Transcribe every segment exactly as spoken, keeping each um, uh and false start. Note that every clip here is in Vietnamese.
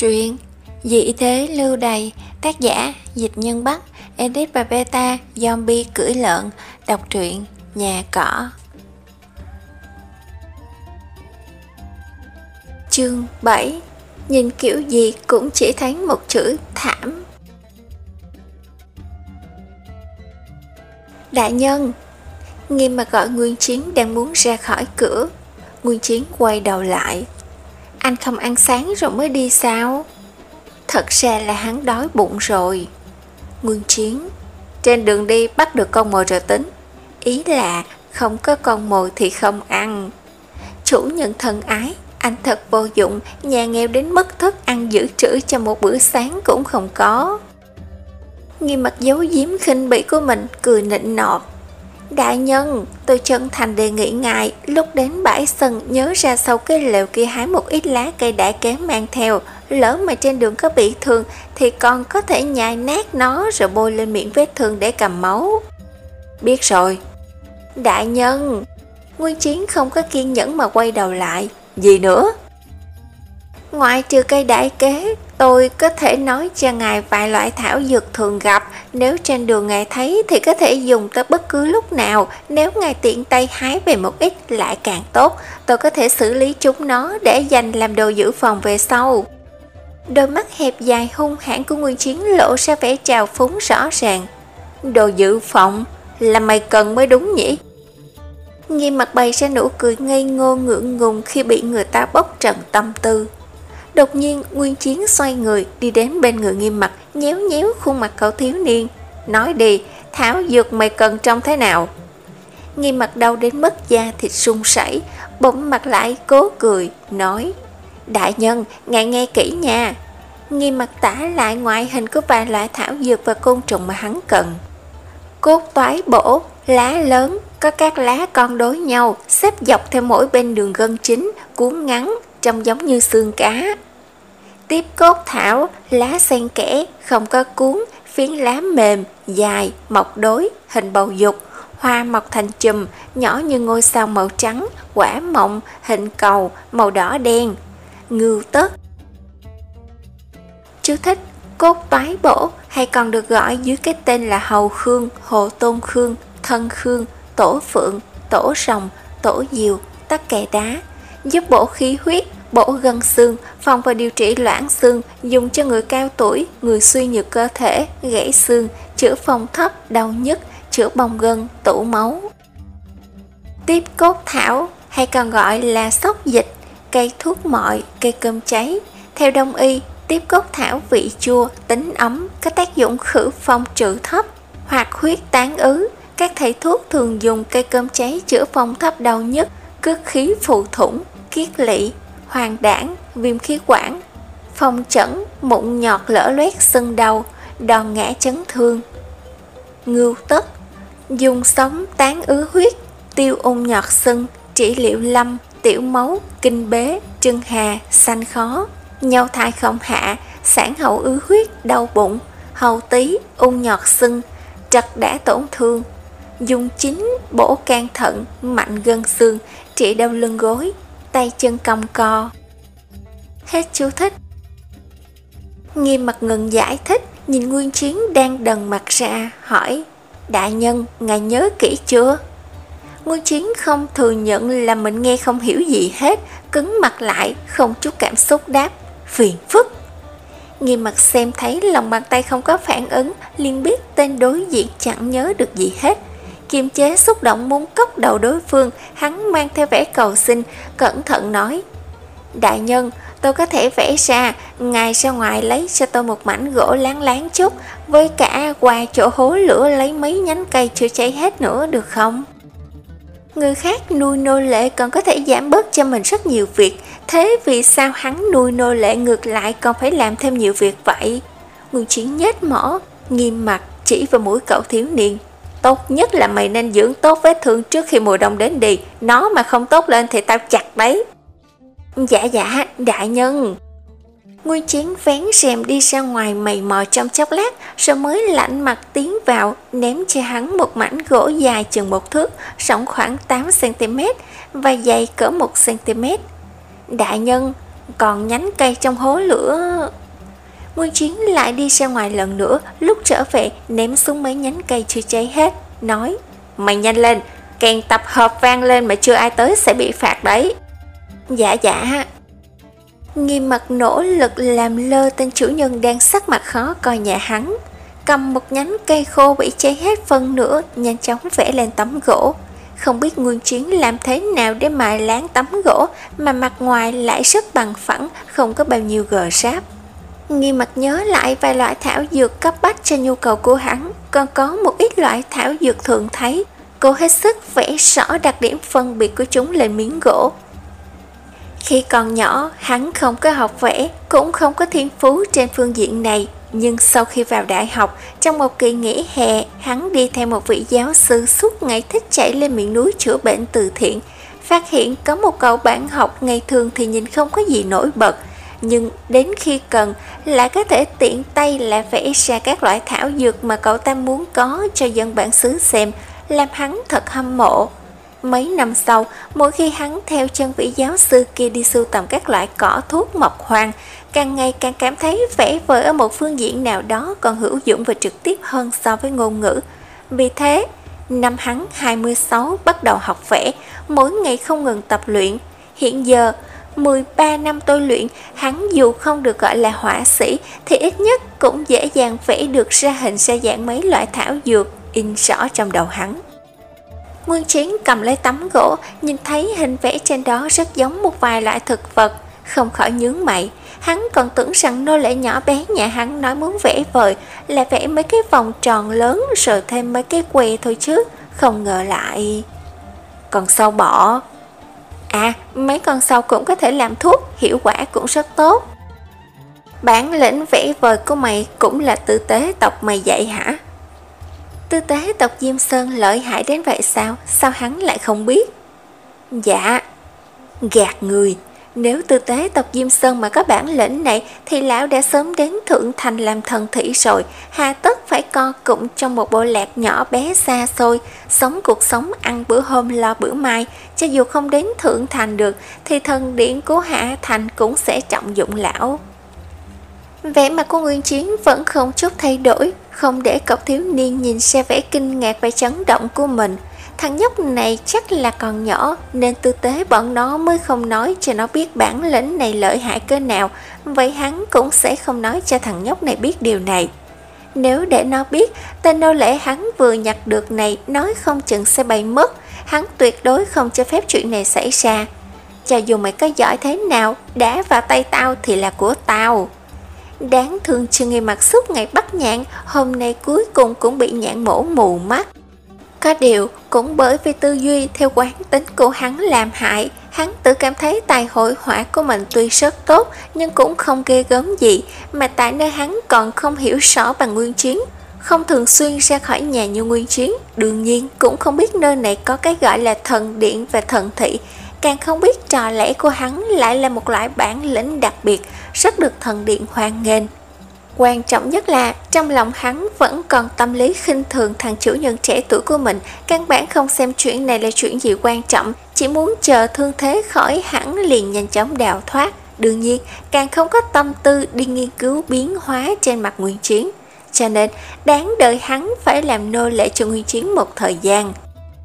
Truyện Dị thế lưu đày, tác giả Dịch Nhân Bắc, edit và beta Zombie cưỡi lợn. Đọc truyện Nhà Cỏ. Chương bảy. Nhìn kiểu gì cũng chỉ thấy một chữ thảm. Đại nhân! Nghiêm mà gọi Nguyên Chiến đang muốn ra khỏi cửa. Nguyên Chiến quay đầu lại. Anh không ăn sáng rồi mới đi sao? Thật ra là hắn đói bụng rồi. Nguyên Chiến: trên đường đi bắt được con mồi rồi tính. Ý là không có con mồi thì không ăn. Chủ nhân thân ái, anh thật vô dụng, nhà nghèo đến mức thức ăn dự trữ cho một bữa sáng cũng không có. Nghiêm mặt giấu giếm khinh bỉ của mình, cười nịnh nọt. Đại nhân, tôi chân thành đề nghị ngài lúc đến bãi sân nhớ ra sau cái lều kia hái một ít lá cây đã kém mang theo. Lỡ mà trên đường có bị thương thì còn có thể nhai nát nó rồi bôi lên miệng vết thương để cầm máu. Biết rồi. Đại nhân! Nguyên Chiến không có kiên nhẫn mà quay đầu lại. Gì nữa? Ngoại trừ cây đại kế, tôi có thể nói cho ngài vài loại thảo dược thường gặp. Nếu trên đường ngài thấy thì có thể dùng tới bất cứ lúc nào. Nếu ngài tiện tay hái về một ít lại càng tốt. Tôi có thể xử lý chúng nó để dành làm đồ dự phòng về sau. Đôi mắt hẹp dài hung hãn của Nguyên Chiến lộ ra vẻ trào phúng rõ ràng. Đồ dự phòng? Là mày cần mới đúng nhỉ? Nghiêm mặt bày ra nụ cười ngây ngô ngượng ngùng khi bị người ta bóc trần tâm tư. Đột nhiên Nguyên Chiến xoay người đi đến bên người Nghiêm mặt, nhéo nhéo khuôn mặt cậu thiếu niên. Nói đi, thảo dược mày cần trông thế nào? Nghiêm mặt đau đến mức da thịt run rẩy, bỗng mặt lại cố cười, nói: Đại nhân, ngài nghe kỹ nha. Nghiêm mặt tả lại ngoại hình của vài loại thảo dược và côn trùng mà hắn cần. Cốt toái bổ, lá lớn, có các lá con đối nhau, xếp dọc theo mỗi bên đường gân chính, cuốn ngắn, trông giống như xương cá. Tiếp cốt thảo, lá xen kẽ, không có cuốn, phiến lá mềm, dài, mọc đối, hình bầu dục, hoa mọc thành chùm, nhỏ như ngôi sao màu trắng, quả mọng, hình cầu, màu đỏ đen. Ngưu tất. Chú thích: cốt toái bổ hay còn được gọi dưới cái tên là hầu khương, hồ tôn khương, thân khương, tổ phượng, tổ rồng, tổ diều, tắc kè đá, giúp bổ khí huyết, bổ gân xương, phòng và điều trị loãng xương, dùng cho người cao tuổi, người suy nhược cơ thể, gãy xương, chữa phong thấp, đau nhức, chữa bong gân, tủ máu. Tiếp cốt thảo hay còn gọi là sóc dịch, cây thuốc mọi, cây cơm cháy. Theo đông y, tiếp cốt thảo vị chua, tính ấm, có tác dụng khử phong trừ thấp, hoạt huyết tán ứ. Các thầy thuốc thường dùng cây cơm cháy chữa phong thấp đau nhức, cước khí phù thủng, kiết lỵ, hoàng đảng, viêm khí quản, phong chẩn, mụn nhọt lở loét sưng đau, đòn ngã chấn thương. Ngưu tất, dùng sống tán ứ huyết, tiêu ung nhọt sưng, trị liệu lâm, tiểu máu, kinh bế, trưng hà, sanh khó, nhau thai không hạ, sản hậu ứ huyết, đau bụng, hầu tí, ung nhọt sưng, trật đã tổn thương. Dùng chính bổ can thận, mạnh gân xương, trị đau lưng gối, tay chân cong co. Hết chú thích. Nghiêm mặt ngừng giải thích, nhìn Nguyên Chiến đang đần mặt ra, hỏi: Đại nhân, ngài nhớ kỹ chưa? Nguyên Chiến không thừa nhận là mình nghe không hiểu gì hết, cứng mặt lại, không chút cảm xúc đáp: phiền phức. Nghiêm mặt xem thấy lòng bàn tay không có phản ứng, liền biết tên đối diện chẳng nhớ được gì hết. Kiềm chế xúc động muốn cốc đầu đối phương, hắn mang theo vẻ cầu xin, cẩn thận nói: Đại nhân, tôi có thể vẽ ra, ngài ra ngoài lấy cho tôi một mảnh gỗ láng láng chút, với cả qua chỗ hố lửa lấy mấy nhánh cây chưa cháy hết nữa được không? Người khác nuôi nô lệ còn có thể giảm bớt cho mình rất nhiều việc, thế vì sao hắn nuôi nô lệ ngược lại còn phải làm thêm nhiều việc vậy? Nguyên Chiến nhếch mỏ, nghiêm mặt chỉ vào mũi cậu thiếu niên: Tốt nhất là mày nên dưỡng tốt vết thương trước khi mùa đông đến đi, nó mà không tốt lên thì tao chặt đấy. Dạ dạ, đại nhân. Nguyên Chiến vén rèm đi ra ngoài mày mò trong chốc lát, rồi mới lạnh mặt tiến vào, ném cho hắn một mảnh gỗ dài chừng một thước, rộng khoảng tám xăng ti mét và dày cỡ một xăng ti mét. Đại nhân, Còn nhánh cây trong hố lửa. Nguyên Chiến lại đi ra ngoài lần nữa, lúc trở về ném xuống mấy nhánh cây chưa cháy hết, nói: Mày nhanh lên, kèn tập hợp vang lên mà chưa ai tới sẽ bị phạt đấy. Dạ dạ. Nghiêm Mặt nỗ lực làm lơ tên chủ nhân đang sắc mặt khó coi nhà hắn, cầm một nhánh cây khô bị cháy hết phân nửa, nhanh chóng vẽ lên tấm gỗ. Không biết Nguyên Chiến làm thế nào để mài láng tấm gỗ mà mặt ngoài lại rất bằng phẳng, không có bao nhiêu gờ ráp. Nghiêm Mặt nhớ lại vài loại thảo dược cấp bách cho nhu cầu của hắn, còn có một ít loại thảo dược thường thấy. Cô hết sức vẽ rõ đặc điểm phân biệt của chúng lên miếng gỗ. Khi còn nhỏ, hắn không có học vẽ, cũng không có thiên phú trên phương diện này. Nhưng sau khi vào đại học, trong một kỳ nghỉ hè, hắn đi theo một vị giáo sư suốt ngày thích chạy lên miệng núi chữa bệnh từ thiện. Phát hiện có một cậu bạn học ngày thường thì nhìn không có gì nổi bật, nhưng đến khi cần lại có thể tiện tay là vẽ ra các loại thảo dược mà cậu ta muốn có cho dân bản xứ xem, làm hắn thật hâm mộ. Mấy năm sau, mỗi khi hắn theo chân vị giáo sư kia đi sưu tầm các loại cỏ thuốc mọc hoang, càng ngày càng cảm thấy vẽ vời ở một phương diện nào đó còn hữu dụng và trực tiếp hơn so với ngôn ngữ. Vì thế, năm hắn hai mươi sáu bắt đầu học vẽ, mỗi ngày không ngừng tập luyện. Hiện giờ, mười ba năm tôi luyện, hắn dù không được gọi là họa sĩ thì ít nhất cũng dễ dàng vẽ được ra hình ra dạng mấy loại thảo dược in rõ trong đầu hắn. Nguyên Chiến cầm lấy tấm gỗ, nhìn thấy hình vẽ trên đó rất giống một vài loại thực vật, không khỏi nhướng mày. Hắn còn tưởng rằng nô lệ nhỏ bé nhà hắn nói muốn vẽ vời là vẽ mấy cái vòng tròn lớn rồi thêm mấy cái que thôi chứ, không ngờ lại con sâu bọ. À, mấy con sâu cũng có thể làm thuốc, hiệu quả cũng rất tốt. Bản lĩnh vẽ vời của mày cũng là tư tế tộc mày dạy hả? Tư tế tộc Diêm Sơn lợi hại đến vậy sao? Sao hắn lại không biết? Dạ. Gạt người. Nếu tư tế tộc Diêm Sơn mà có bản lĩnh này thì lão đã sớm đến Thượng Thành làm thần thủy rồi, hà tất phải co cụm trong một bộ lạc nhỏ bé xa xôi, sống cuộc sống ăn bữa hôm lo bữa mai. Cho dù không đến Thượng Thành được thì thần điện của Hạ Thành cũng sẽ trọng dụng lão. Vẻ mặt của Nguyên Chiến vẫn không chút thay đổi, không để cậu thiếu niên nhìn ra vẻ kinh ngạc và chấn động của mình. Thằng nhóc này chắc là còn nhỏ nên tư tế bọn nó mới không nói cho nó biết bản lĩnh này lợi hại cỡ nào, vậy hắn cũng sẽ không nói cho thằng nhóc này biết điều này. Nếu để nó biết, tên nô lệ hắn vừa nhặt được này nói không chừng sẽ bay mất, hắn tuyệt đối không cho phép chuyện này xảy ra. Cho dù mày có giỏi thế nào, đã vào tay tao thì là của tao. Đáng thương cho người mặc suốt ngày bắt nhạn, hôm nay cuối cùng cũng bị nhạn mổ mù mắt. Có điều, cũng bởi vì tư duy theo quán tính của hắn làm hại, hắn tự cảm thấy tài hội họa của mình tuy rất tốt nhưng cũng không ghê gớm gì, mà tại nơi hắn còn không hiểu rõ bằng Nguyên Chiến, không thường xuyên ra khỏi nhà như Nguyên Chiến, đương nhiên cũng không biết nơi này có cái gọi là thần điện và thần thị, càng không biết trò lẽ của hắn lại là một loại bản lĩnh đặc biệt, rất được thần điện hoan nghênh. Quan trọng nhất là trong lòng hắn vẫn còn tâm lý khinh thường thằng chủ nhân trẻ tuổi của mình, căn bản không xem chuyện này là chuyện gì quan trọng, chỉ muốn chờ thương thế khỏi hẳn liền nhanh chóng đào thoát. Đương nhiên càng không có tâm tư đi nghiên cứu biến hóa trên mặt Nguyên Chiến, cho nên đáng đợi hắn phải làm nô lệ cho Nguyên Chiến một thời gian.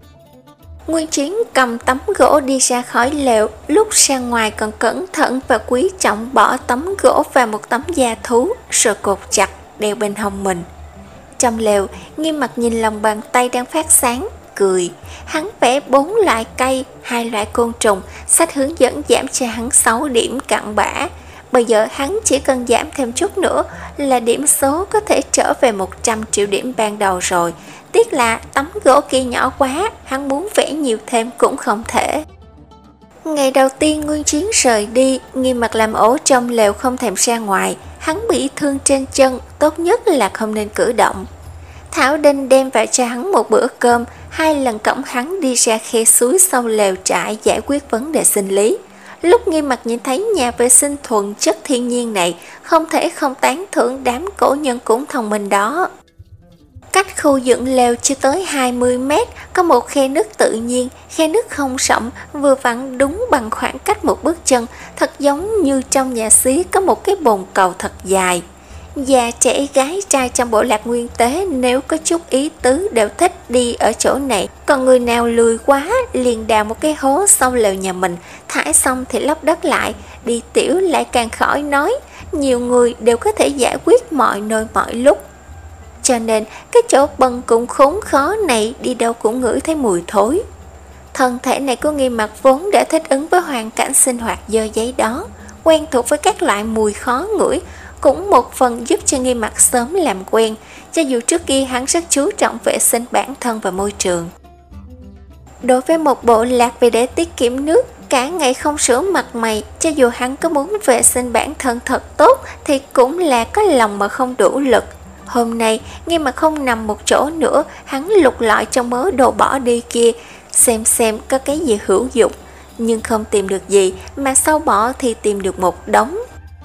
Nguyên Chiến cầm tấm gỗ đi ra khỏi lều, lúc ra ngoài còn cẩn thận và quý trọng bỏ tấm gỗ vào một tấm da thú rồi cột chặt đeo bên hông mình. Trong lều, Nghiêm Mặt nhìn lòng bàn tay đang phát sáng, cười. Hắn vẽ bốn loại cây, hai loại côn trùng, sách hướng dẫn giảm cho hắn sáu điểm cặn bã. Bây giờ hắn chỉ cần giảm thêm chút nữa là điểm số có thể trở về một trăm triệu điểm ban đầu rồi. Tiếc là tấm gỗ kia nhỏ quá, hắn muốn vẽ nhiều thêm cũng không thể. Ngày đầu tiên Nguyên Chiến rời đi, Nghiêm Mặt làm ổ trong lều không thèm ra ngoài. Hắn bị thương trên chân, tốt nhất là không nên cử động. Thảo Đinh đem vào cho hắn một bữa cơm, hai lần cõng hắn đi ra khe suối sau lều trại giải quyết vấn đề sinh lý. Lúc Nghiêm Mặt nhìn thấy nhà vệ sinh thuần chất thiên nhiên này, không thể không tán thưởng đám cổ nhân cũng thông minh đó. Cách khu dựng lều chưa tới hai mươi mét, có một khe nước tự nhiên, khe nước không rộng, vừa vặn đúng bằng khoảng cách một bước chân, thật giống như trong nhà xí có một cái bồn cầu thật dài. Già trẻ gái trai trong bộ lạc nguyên tế nếu có chút ý tứ đều thích đi ở chỗ này, còn người nào lười quá liền đào một cái hố sau lều nhà mình, thải xong thì lấp đất lại, đi tiểu lại càng khỏi nói, nhiều người đều có thể giải quyết mọi nơi mọi lúc. Cho nên cái chỗ bần cùng khốn khó này đi đâu cũng ngửi thấy mùi thối. Thân thể này của Nghiêm Mặc vốn đã thích ứng với hoàn cảnh sinh hoạt dơ giấy đó, quen thuộc với các loại mùi khó ngửi, cũng một phần giúp cho Nghiêm Mặc sớm làm quen, cho dù trước kia hắn rất chú trọng vệ sinh bản thân và môi trường. Đối với một bộ lạc vì để tiết kiệm nước, cả ngày không rửa mặt mày, cho dù hắn có muốn vệ sinh bản thân thật tốt thì cũng là có lòng mà không đủ lực. Hôm nay, Nghiêm Mặc không nằm một chỗ nữa, hắn lục lọi trong mớ đồ bỏ đi kia, xem xem có cái gì hữu dụng, nhưng không tìm được gì, mà sau bỏ thì tìm được một đống.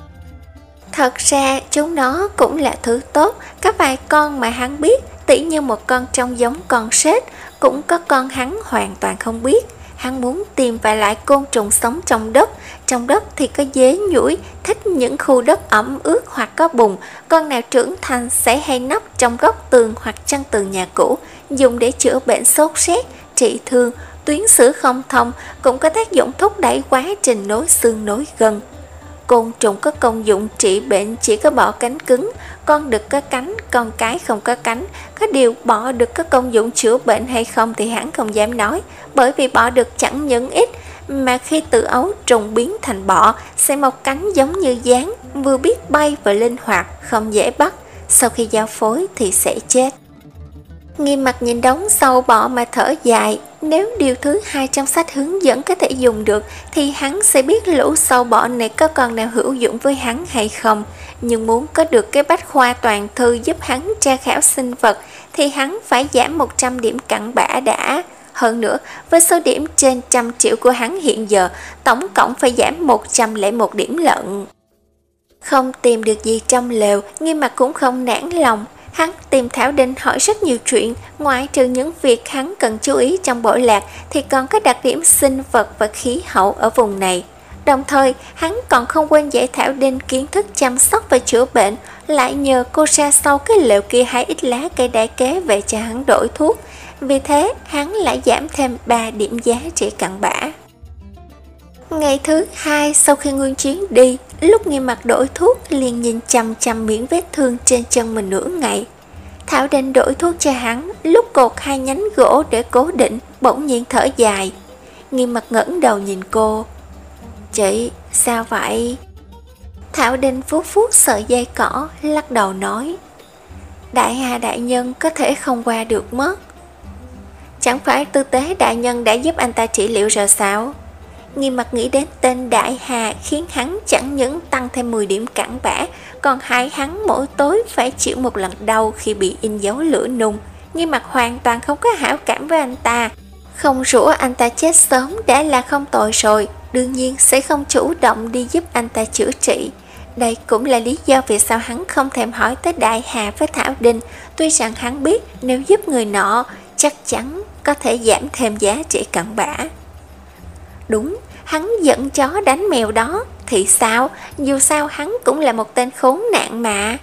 Thật ra chúng nó cũng là thứ tốt, có vài con mà hắn biết, tỉ như một con trông giống con sết, cũng có con hắn hoàn toàn không biết. Hắn muốn tìm vài loại côn trùng sống trong đất, trong đất thì có dế nhủi, thích những khu đất ẩm ướt hoặc có bùn, con nào trưởng thành sẽ hay nấp trong góc tường hoặc chân tường nhà cũ, dùng để chữa bệnh sốt rét, trị thương, tuyến sữa không thông, cũng có tác dụng thúc đẩy quá trình nối xương nối gân. Côn trùng có công dụng trị bệnh chỉ có bọ cánh cứng, con đực có cánh, con cái không có cánh. Có điều bọ đực có công dụng chữa bệnh hay không thì hắn không dám nói, bởi vì bọ đực chẳng những ít, mà khi tự ấu trùng biến thành bọ sẽ mọc cánh giống như gián, vừa biết bay và linh hoạt, không dễ bắt, sau khi giao phối thì sẽ chết. Nghiêm Mặc nhìn đống sâu bọ mà thở dài, nếu điều thứ hai trong sách hướng dẫn có thể dùng được thì hắn sẽ biết lũ sâu bọ này có con nào hữu dụng với hắn hay không. Nhưng muốn có được cái bách khoa toàn thư giúp hắn tra khảo sinh vật thì hắn phải giảm một trăm điểm cặn bã đã. Hơn nữa, với số điểm trên trăm triệu của hắn hiện giờ, tổng cộng phải giảm một trăm lẻ một điểm lận. Không tìm được gì trong lều, Nghiêm Mặc cũng không nản lòng. Hắn tìm Thảo Đinh hỏi rất nhiều chuyện, ngoại trừ những việc hắn cần chú ý trong bộ lạc thì còn có đặc điểm sinh vật và khí hậu ở vùng này. Đồng thời, hắn còn không quên dạy Thảo Đinh kiến thức chăm sóc và chữa bệnh, lại nhờ cô ra sau cái lều kia hái ít lá cây đa kế về cho hắn đổi thuốc. Vì thế, hắn lại giảm thêm ba điểm giá trị cặn bã. Ngày thứ hai sau khi Nguyên Chiến đi, lúc Nghiêm Mặc đổi thuốc liền nhìn chằm chằm miệng vết thương trên chân mình nửa ngày. Thảo Đinh đổi thuốc cho hắn, lúc cột hai nhánh gỗ để cố định, bỗng nhiên thở dài. Nghiêm Mặc ngẩng đầu nhìn cô. Chị, sao vậy? Thảo Đinh vuốt vuốt sợi dây cỏ, lắc đầu nói. Đại Hà đại nhân có thể không qua được mất. Chẳng phải Tư Tế đại nhân đã giúp anh ta trị liệu rồi sao? Nghiêm Mặc nghĩ đến tên Đại Hà khiến hắn chẳng những tăng thêm mười điểm cặn bã, còn hại hắn mỗi tối phải chịu một lần đau khi bị in dấu lửa nung. Nghiêm Mặc hoàn toàn không có hảo cảm với anh ta. Không rủa anh ta chết sớm đã là không tội rồi, đương nhiên sẽ không chủ động đi giúp anh ta chữa trị. Đây cũng là lý do vì sao hắn không thèm hỏi tới Đại Hà với Thảo Đinh, tuy rằng hắn biết nếu giúp người nọ chắc chắn có thể giảm thêm giá trị cặn bã. Đúng, hắn giận chó đánh mèo đó, thì sao, dù sao hắn cũng là một tên khốn nạn mà.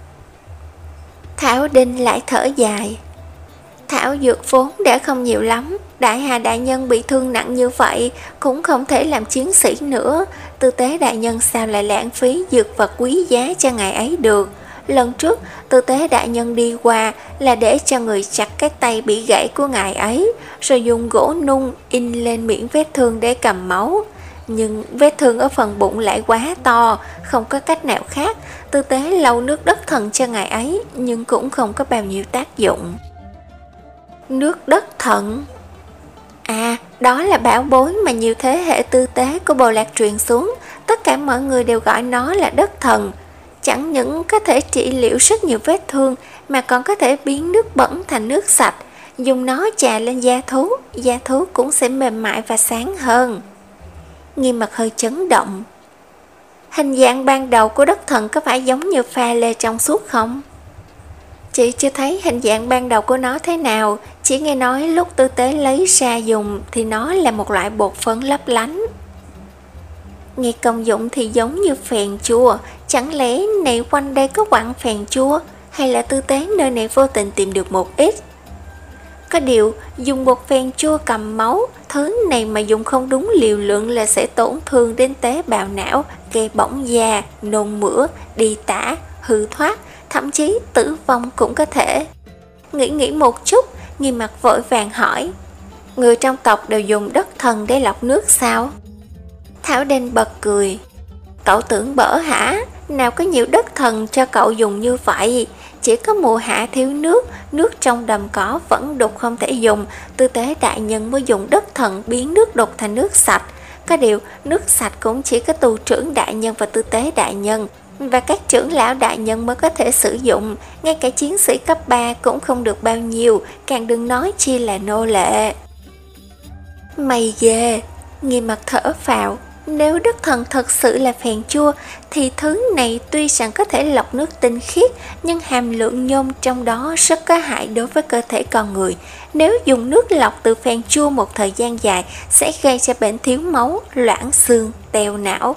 Thảo Đinh lại thở dài. Thảo dược vốn đã không nhiều lắm, Đại Hà đại nhân bị thương nặng như vậy cũng không thể làm chiến sĩ nữa. Tư Tế đại nhân sao lại lãng phí dược vật quý giá cho ngài ấy được. Lần trước Tư Tế đại nhân đi qua là để cho người chặt cái tay bị gãy của ngài ấy, rồi dùng gỗ nung in lên miệng vết thương để cầm máu. Nhưng vết thương ở phần bụng lại quá to, không có cách nào khác. Tư Tế lau nước đất thần cho ngài ấy, nhưng cũng không có bao nhiêu tác dụng. Nước đất thần? À, đó là bảo bối mà nhiều thế hệ tư tế của bộ lạc truyền xuống. Tất cả mọi người đều gọi nó là đất thần. Chẳng những có thể trị liệu rất nhiều vết thương, mà còn có thể biến nước bẩn thành nước sạch. Dùng nó chà lên da thú, da thú cũng sẽ mềm mại và sáng hơn. Nghiêm Mặc hơi chấn động. Hình dạng ban đầu của đất thần có phải giống như pha lê trong suốt không? Chị chưa thấy hình dạng ban đầu của nó thế nào, chỉ nghe nói lúc tư tế lấy ra dùng thì nó là một loại bột phấn lấp lánh. Nghe công dụng thì giống như phèn chua, chẳng lẽ này quanh đây có quặng phèn chua, hay là tư tế nơi này vô tình tìm được một ít? Có điều, dùng bột phèn chua cầm máu, thứ này mà dùng không đúng liều lượng là sẽ tổn thương đến tế bào não, gây bỏng da, nôn mửa, đi tả, hư thoát, thậm chí tử vong cũng có thể. Nghĩ nghĩ một chút, Nghi Mặc vội vàng hỏi, người trong tộc đều dùng đất thần để lọc nước sao? Thảo Đinh bật cười, cậu tưởng bở hả? Nào có nhiều đất thần cho cậu dùng như vậy. Chỉ có mùa hạ thiếu nước, nước trong đầm cỏ vẫn đục không thể dùng, tư tế đại nhân mới dùng đất thần biến nước đục thành nước sạch. Có điều, nước sạch cũng chỉ có tù trưởng đại nhân và tư tế đại nhân, và các trưởng lão đại nhân mới có thể sử dụng, ngay cả chiến sĩ cấp ba cũng không được bao nhiêu, càng đừng nói chi là nô lệ. Mày ghê, Nghi Mặc thở phào. Nếu đất thần thật sự là phèn chua thì thứ này tuy rằng có thể lọc nước tinh khiết, nhưng hàm lượng nhôm trong đó rất có hại đối với cơ thể con người. Nếu dùng nước lọc từ phèn chua một thời gian dài sẽ gây ra bệnh thiếu máu, loãng xương, teo não.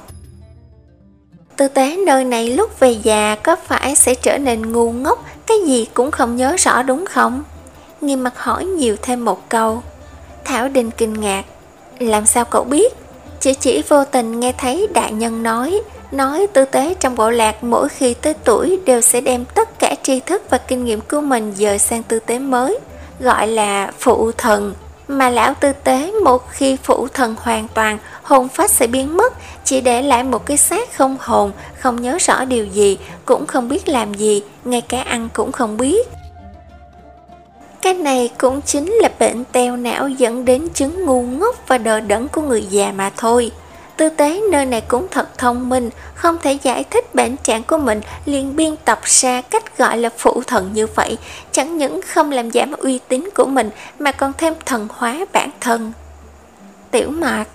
Tư tế nơi này lúc về già có phải sẽ trở nên ngu ngốc, cái gì cũng không nhớ rõ đúng không? Nghi Mặc hỏi nhiều thêm một câu. Thảo Đinh kinh ngạc, làm sao cậu biết? Chỉ chỉ vô tình nghe thấy đại nhân nói, nói tư tế trong bộ lạc mỗi khi tới tuổi đều sẽ đem tất cả tri thức và kinh nghiệm của mình dời sang tư tế mới, gọi là phụ thần. Mà lão tư tế một khi phụ thần hoàn toàn, hồn phách sẽ biến mất, chỉ để lại một cái xác không hồn, không nhớ rõ điều gì, cũng không biết làm gì, ngay cả ăn cũng không biết. Cái này cũng chính là bệnh teo não dẫn đến chứng ngu ngốc và đờ đẫn của người già mà thôi. Tư tế nơi này cũng thật thông minh, không thể giải thích bệnh trạng của mình, liền biên tập ra cách gọi là phụ thần như vậy, chẳng những không làm giảm uy tín của mình mà còn thêm thần hóa bản thân. Tiểu Mạc.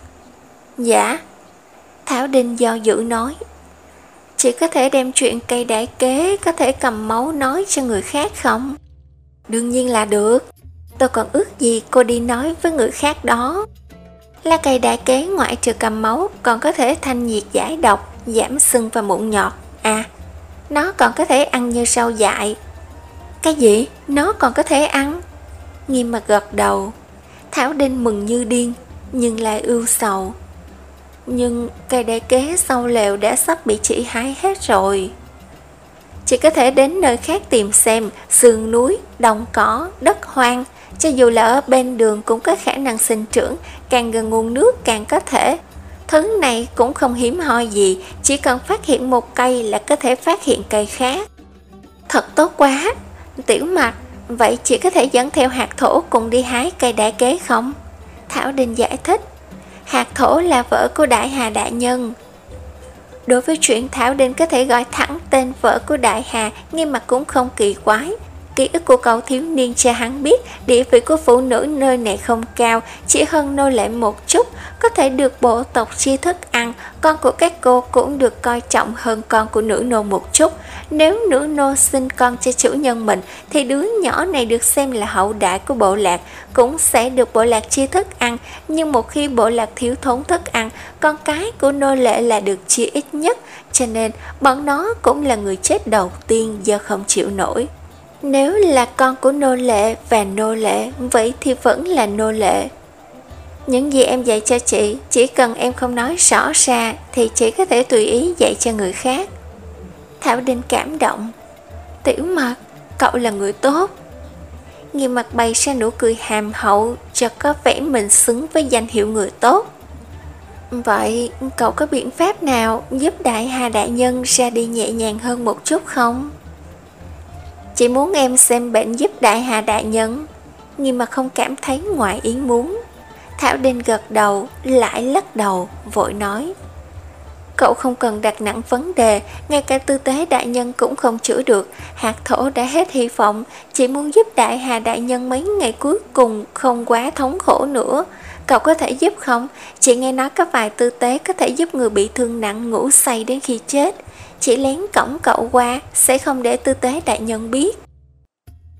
Dạ. Thảo Đinh do dự nói, chỉ có thể đem chuyện cây đại kế có thể cầm máu nói cho người khác không? Đương nhiên là được, tôi còn ước gì cô đi nói với người khác đó. Lá cây đại kế ngoại trừ cầm máu còn có thể thanh nhiệt giải độc, giảm sưng và mụn nhọt. À, nó còn có thể ăn như rau dại. Cái gì? Nó còn có thể ăn? Nghi Mặc gật đầu. Thảo Đinh mừng như điên, nhưng lại ưu sầu. Nhưng cây đại kế sau lều đã sắp bị chị hái hết rồi. Chỉ có thể đến nơi khác tìm xem, sườn núi, đồng cỏ, đất hoang, cho dù là ở bên đường cũng có khả năng sinh trưởng, càng gần nguồn nước càng có thể. Thứ này cũng không hiếm hoi gì, chỉ cần phát hiện một cây là có thể phát hiện cây khác. Thật tốt quá, Tiểu Mặc, vậy chỉ có thể dẫn theo hạt thổ cùng đi hái cây đại kế không? Thảo Đinh giải thích, hạt thổ là vợ của Đại Hà đại nhân. Đối với chuyện Thảo Đinh có thể gọi thẳng tên vợ của Đại Hà, Nghi Mặc cũng không kỳ quái. Ký ức của cậu thiếu niên cho hắn biết địa vị của phụ nữ nơi này không cao, chỉ hơn nô lệ một chút, có thể được bộ tộc chia thức ăn, con của các cô cũng được coi trọng hơn con của nữ nô một chút. Nếu nữ nô sinh con cho chủ nhân mình thì đứa nhỏ này được xem là hậu đại của bộ lạc, cũng sẽ được bộ lạc chia thức ăn, nhưng một khi bộ lạc thiếu thốn thức ăn, con cái của nô lệ là được chia ít nhất, cho nên bọn nó cũng là người chết đầu tiên do không chịu nổi. Nếu là con của nô lệ và nô lệ, vậy thì vẫn là nô lệ. Những gì em dạy cho chị, chỉ cần em không nói rõ ra thì chị có thể tùy ý dạy cho người khác. Thảo Đinh cảm động. Tiểu Mặc, cậu là người tốt. Nghi Mặc bày ra nụ cười hàm hậu, cho có vẻ mình xứng với danh hiệu người tốt. Vậy cậu có biện pháp nào giúp Đại Hà đại nhân ra đi nhẹ nhàng hơn một chút không? Chị muốn em xem bệnh giúp Đại Hà đại nhân. Nghi Mặc không cảm thấy ngoài ý muốn. Thảo Đinh gật đầu, lại lắc đầu, vội nói, cậu không cần đặt nặng vấn đề, ngay cả tư tế đại nhân cũng không chữa được, hạt thổ đã hết hy vọng, chỉ muốn giúp Đại Hà đại nhân mấy ngày cuối cùng không quá thống khổ nữa. Cậu có thể giúp không? Chị nghe nói có vài tư tế có thể giúp người bị thương nặng ngủ say đến khi chết. Chỉ lén cõng cậu qua, sẽ không để tư tế đại nhân biết.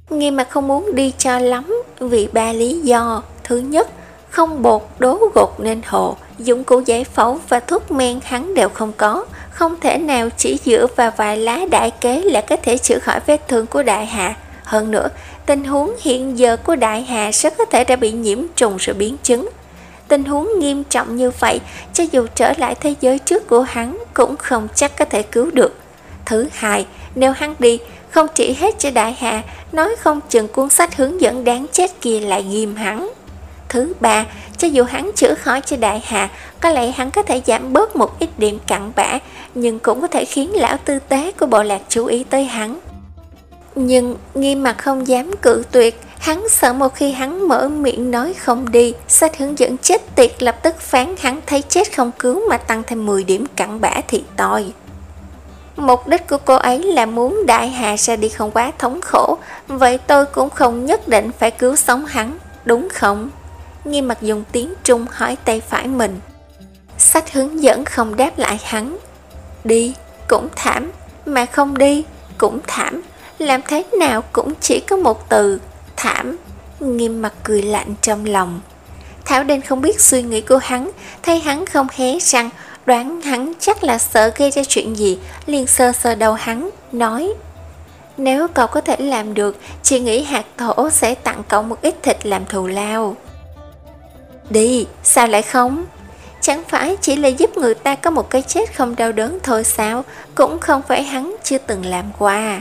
Nghiêm Mặt không muốn đi cho lắm vì ba lý do. Thứ nhất, không bột đố gột nên hồ, dụng cụ giải phẫu và thuốc men hắn đều không có, không thể nào chỉ dựa vào vài lá đại kế là có thể chữa khỏi vết thương của Đại Hà. Hơn nữa, tình huống hiện giờ của Đại Hà rất có thể đã bị nhiễm trùng rồi biến chứng. Tình huống nghiêm trọng như vậy, cho dù trở lại thế giới trước của hắn cũng không chắc có thể cứu được. Thứ hai, nếu hắn đi, không chỉ hết cho Đại Hà, nói không chừng cuốn sách hướng dẫn đáng chết kia lại ghim hắn. Thứ ba, cho dù hắn chữa khỏi cho Đại Hà, có lẽ hắn có thể giảm bớt một ít điểm cặn bã, nhưng cũng có thể khiến lão tư tế của bộ lạc chú ý tới hắn. Nhưng Nghiêm Mặt không dám cự tuyệt, hắn sợ một khi hắn mở miệng nói không đi, sách hướng dẫn chết tiệt lập tức phán hắn thấy chết không cứu mà tăng thêm mười điểm cặn bã thì toi. Mục đích của cô ấy là muốn Đại Hà ra đi không quá thống khổ, vậy tôi cũng không nhất định phải cứu sống hắn, đúng không? Nghiêm Mặt dùng tiếng Trung hỏi tay phải mình. Sách hướng dẫn không đáp lại hắn. Đi cũng thảm, mà không đi cũng thảm, làm thế nào cũng chỉ có một từ, thảm. Nghiêm Mặt cười lạnh trong lòng. Thảo Đinh không biết suy nghĩ của hắn, thấy hắn không hé răng, đoán hắn chắc là sợ gây ra chuyện gì, liền sơ sơ đầu hắn, nói: Nếu cậu có thể làm được, chị nghĩ hạt thổ sẽ tặng cậu một ít thịt làm thù lao. Đi, sao lại không? Chẳng phải chỉ là giúp người ta có một cái chết không đau đớn thôi sao, cũng không phải hắn chưa từng làm qua.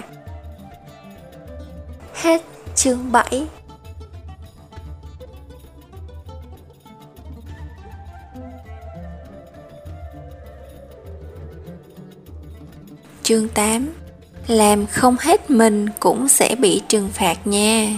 Hết chương bảy. Chương tám. Làm không hết mình cũng sẽ bị trừng phạt nha.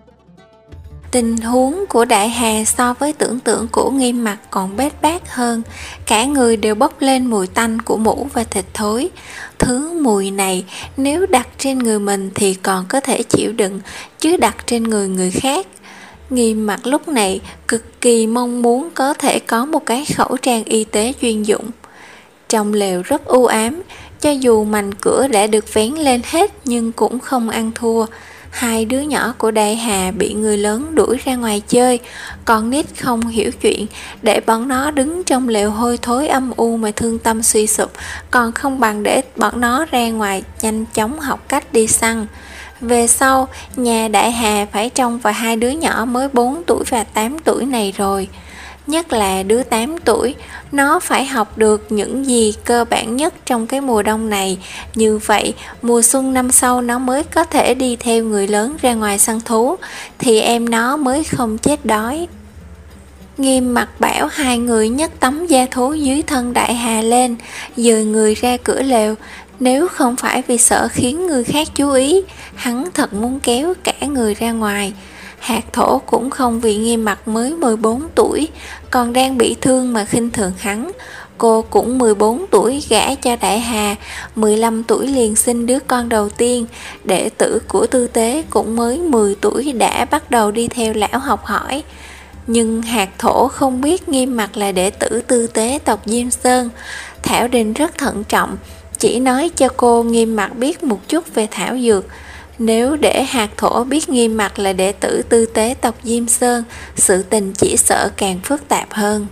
Tình huống của Đại Hà so với tưởng tượng của Nghiêm Mặt còn bết bát hơn, cả người đều bốc lên mùi tanh của mũ và thịt thối. Thứ mùi này nếu đặt trên người mình thì còn có thể chịu đựng, chứ đặt trên người người khác. Nghiêm Mặt lúc này cực kỳ mong muốn có thể có một cái khẩu trang y tế chuyên dụng. Trong lều rất u ám, cho dù mành cửa đã được vén lên hết nhưng cũng không ăn thua. Hai đứa nhỏ của Đại Hà bị người lớn đuổi ra ngoài chơi, còn nít không hiểu chuyện, để bọn nó đứng trong lều hôi thối âm u mà thương tâm suy sụp, còn không bằng để bọn nó ra ngoài nhanh chóng học cách đi săn. Về sau, nhà Đại Hà phải trông vào hai đứa nhỏ mới bốn tuổi và tám tuổi này rồi. Nhất là đứa tám tuổi, nó phải học được những gì cơ bản nhất trong cái mùa đông này. Như vậy, mùa xuân năm sau nó mới có thể đi theo người lớn ra ngoài săn thú, thì em nó mới không chết đói. Nghiêm Mặt bảo hai người nhấc tấm da thú dưới thân Đại Hà lên, dời người ra cửa lều. Nếu không phải vì sợ khiến người khác chú ý, hắn thật muốn kéo cả người ra ngoài. Hạt thổ cũng không vì Nghiêm Mặt mới mười bốn tuổi, còn đang bị thương mà khinh thường hắn. Cô cũng mười bốn tuổi gả cho Đại Hà, mười lăm tuổi liền sinh đứa con đầu tiên. Đệ tử của tư tế cũng mới mười tuổi đã bắt đầu đi theo lão học hỏi. Nhưng hạt thổ không biết Nghiêm Mặt là đệ tử tư tế tộc Diêm Sơn. Thảo Đình rất thận trọng, chỉ nói cho cô Nghiêm Mặt biết một chút về thảo dược. Nếu để hạt thổ biết Nghiêm Mặt là đệ tử tư tế tộc Diêm Sơn, sự tình chỉ sợ càng phức tạp hơn.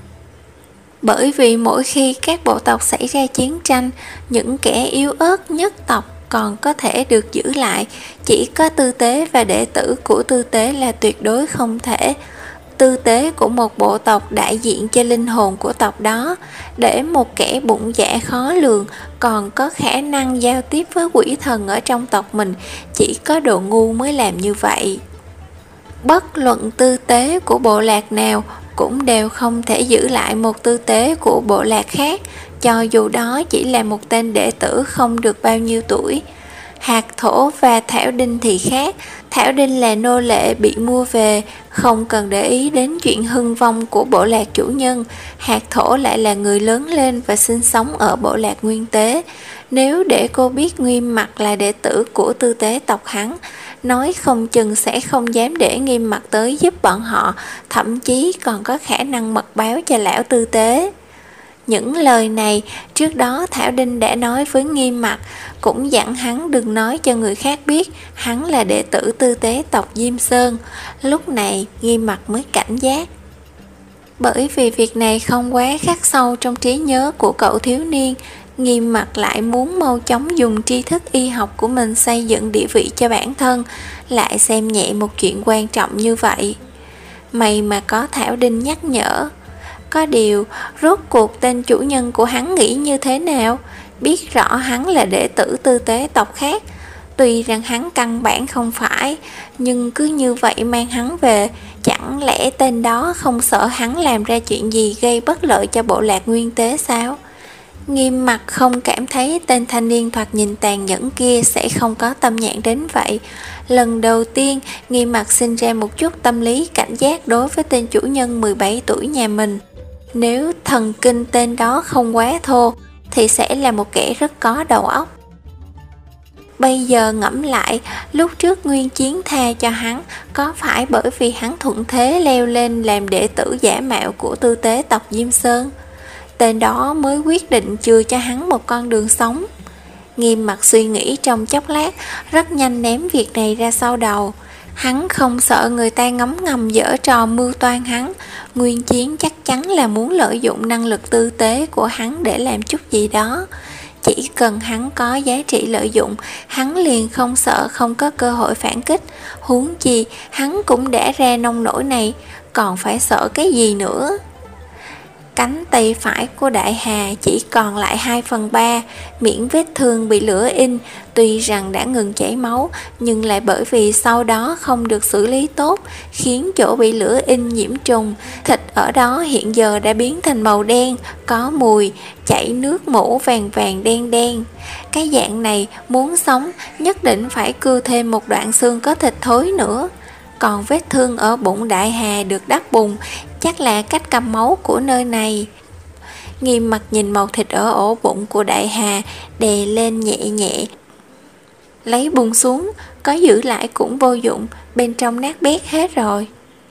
Bởi vì mỗi khi các bộ tộc xảy ra chiến tranh, những kẻ yếu ớt nhất tộc còn có thể được giữ lại, chỉ có tư tế và đệ tử của tư tế là tuyệt đối không thể. Tư tế của một bộ tộc đại diện cho linh hồn của tộc đó, để một kẻ bụng dạ khó lường còn có khả năng giao tiếp với quỷ thần ở trong tộc mình, chỉ có đồ ngu mới làm như vậy. Bất luận tư tế của bộ lạc nào cũng đều không thể giữ lại một tư tế của bộ lạc khác, cho dù đó chỉ là một tên đệ tử không được bao nhiêu tuổi. Hạt thổ và Thảo Đinh thì khác. Thảo Đinh là nô lệ bị mua về, không cần để ý đến chuyện hưng vong của bộ lạc chủ nhân. Hạt thổ lại là người lớn lên và sinh sống ở bộ lạc nguyên tế. Nếu để cô biết Nghiêm Mặt là đệ tử của tư tế tộc hắn, nói không chừng sẽ không dám để Nghiêm Mặt tới giúp bọn họ, thậm chí còn có khả năng mật báo cho lão tư tế. Những lời này trước đó Thảo Đinh đã nói với Nghiêm Mặc, cũng dặn hắn đừng nói cho người khác biết hắn là đệ tử tư tế tộc Diêm Sơn. Lúc này Nghiêm Mặc mới cảnh giác. Bởi vì việc này không quá khắc sâu trong trí nhớ của cậu thiếu niên, Nghiêm Mặc lại muốn mau chóng dùng tri thức y học của mình xây dựng địa vị cho bản thân, lại xem nhẹ một chuyện quan trọng như vậy. May mà có Thảo Đinh nhắc nhở. Có điều, rốt cuộc tên chủ nhân của hắn nghĩ như thế nào? Biết rõ hắn là đệ tử tư tế tộc khác, tuy rằng hắn căn bản không phải, nhưng cứ như vậy mang hắn về, chẳng lẽ tên đó không sợ hắn làm ra chuyện gì gây bất lợi cho bộ lạc Nguyên Tế sao? Nghiêm Mặc không cảm thấy tên thanh niên thoạt nhìn tàn nhẫn kia sẽ không có tâm nhãn đến vậy. Lần đầu tiên, Nghiêm Mặc sinh ra một chút tâm lý cảnh giác đối với tên chủ nhân mười bảy tuổi nhà mình. Nếu thần kinh tên đó không quá thô, thì sẽ là một kẻ rất có đầu óc. Bây giờ ngẫm lại, lúc trước Nguyên Chiến tha cho hắn, có phải bởi vì hắn thuận thế leo lên làm đệ tử giả mạo của tư tế tộc Diêm Sơn? Tên đó mới quyết định chừa cho hắn một con đường sống. Nghiêm Mặc suy nghĩ trong chốc lát, rất nhanh ném việc này ra sau đầu. Hắn không sợ người ta ngấm ngầm giở trò mưu toan hắn. Nguyên Chiến chắc chắn là muốn lợi dụng năng lực tư tế của hắn để làm chút gì đó. Chỉ cần hắn có giá trị lợi dụng, hắn liền không sợ không có cơ hội phản kích. Huống chi hắn cũng đã ra nông nổi này, còn phải sợ cái gì nữa? Cánh tay phải của Đại Hà chỉ còn lại hai phần ba, miệng vết thương bị lửa in, tuy rằng đã ngừng chảy máu, nhưng lại bởi vì sau đó không được xử lý tốt, khiến chỗ bị lửa in nhiễm trùng, thịt ở đó hiện giờ đã biến thành màu đen, có mùi, chảy nước mủ vàng vàng đen đen. Cái dạng này muốn sống nhất định phải cưa thêm một đoạn xương có thịt thối nữa. Còn vết thương ở bụng Đại Hà được đắp bùn, chắc là cách cầm máu của nơi này. Nghiêm Mặc nhìn màu thịt ở ổ bụng của Đại Hà, đè lên nhẹ nhẹ. Lấy bùn xuống, có giữ lại cũng vô dụng, bên trong nát bét hết rồi.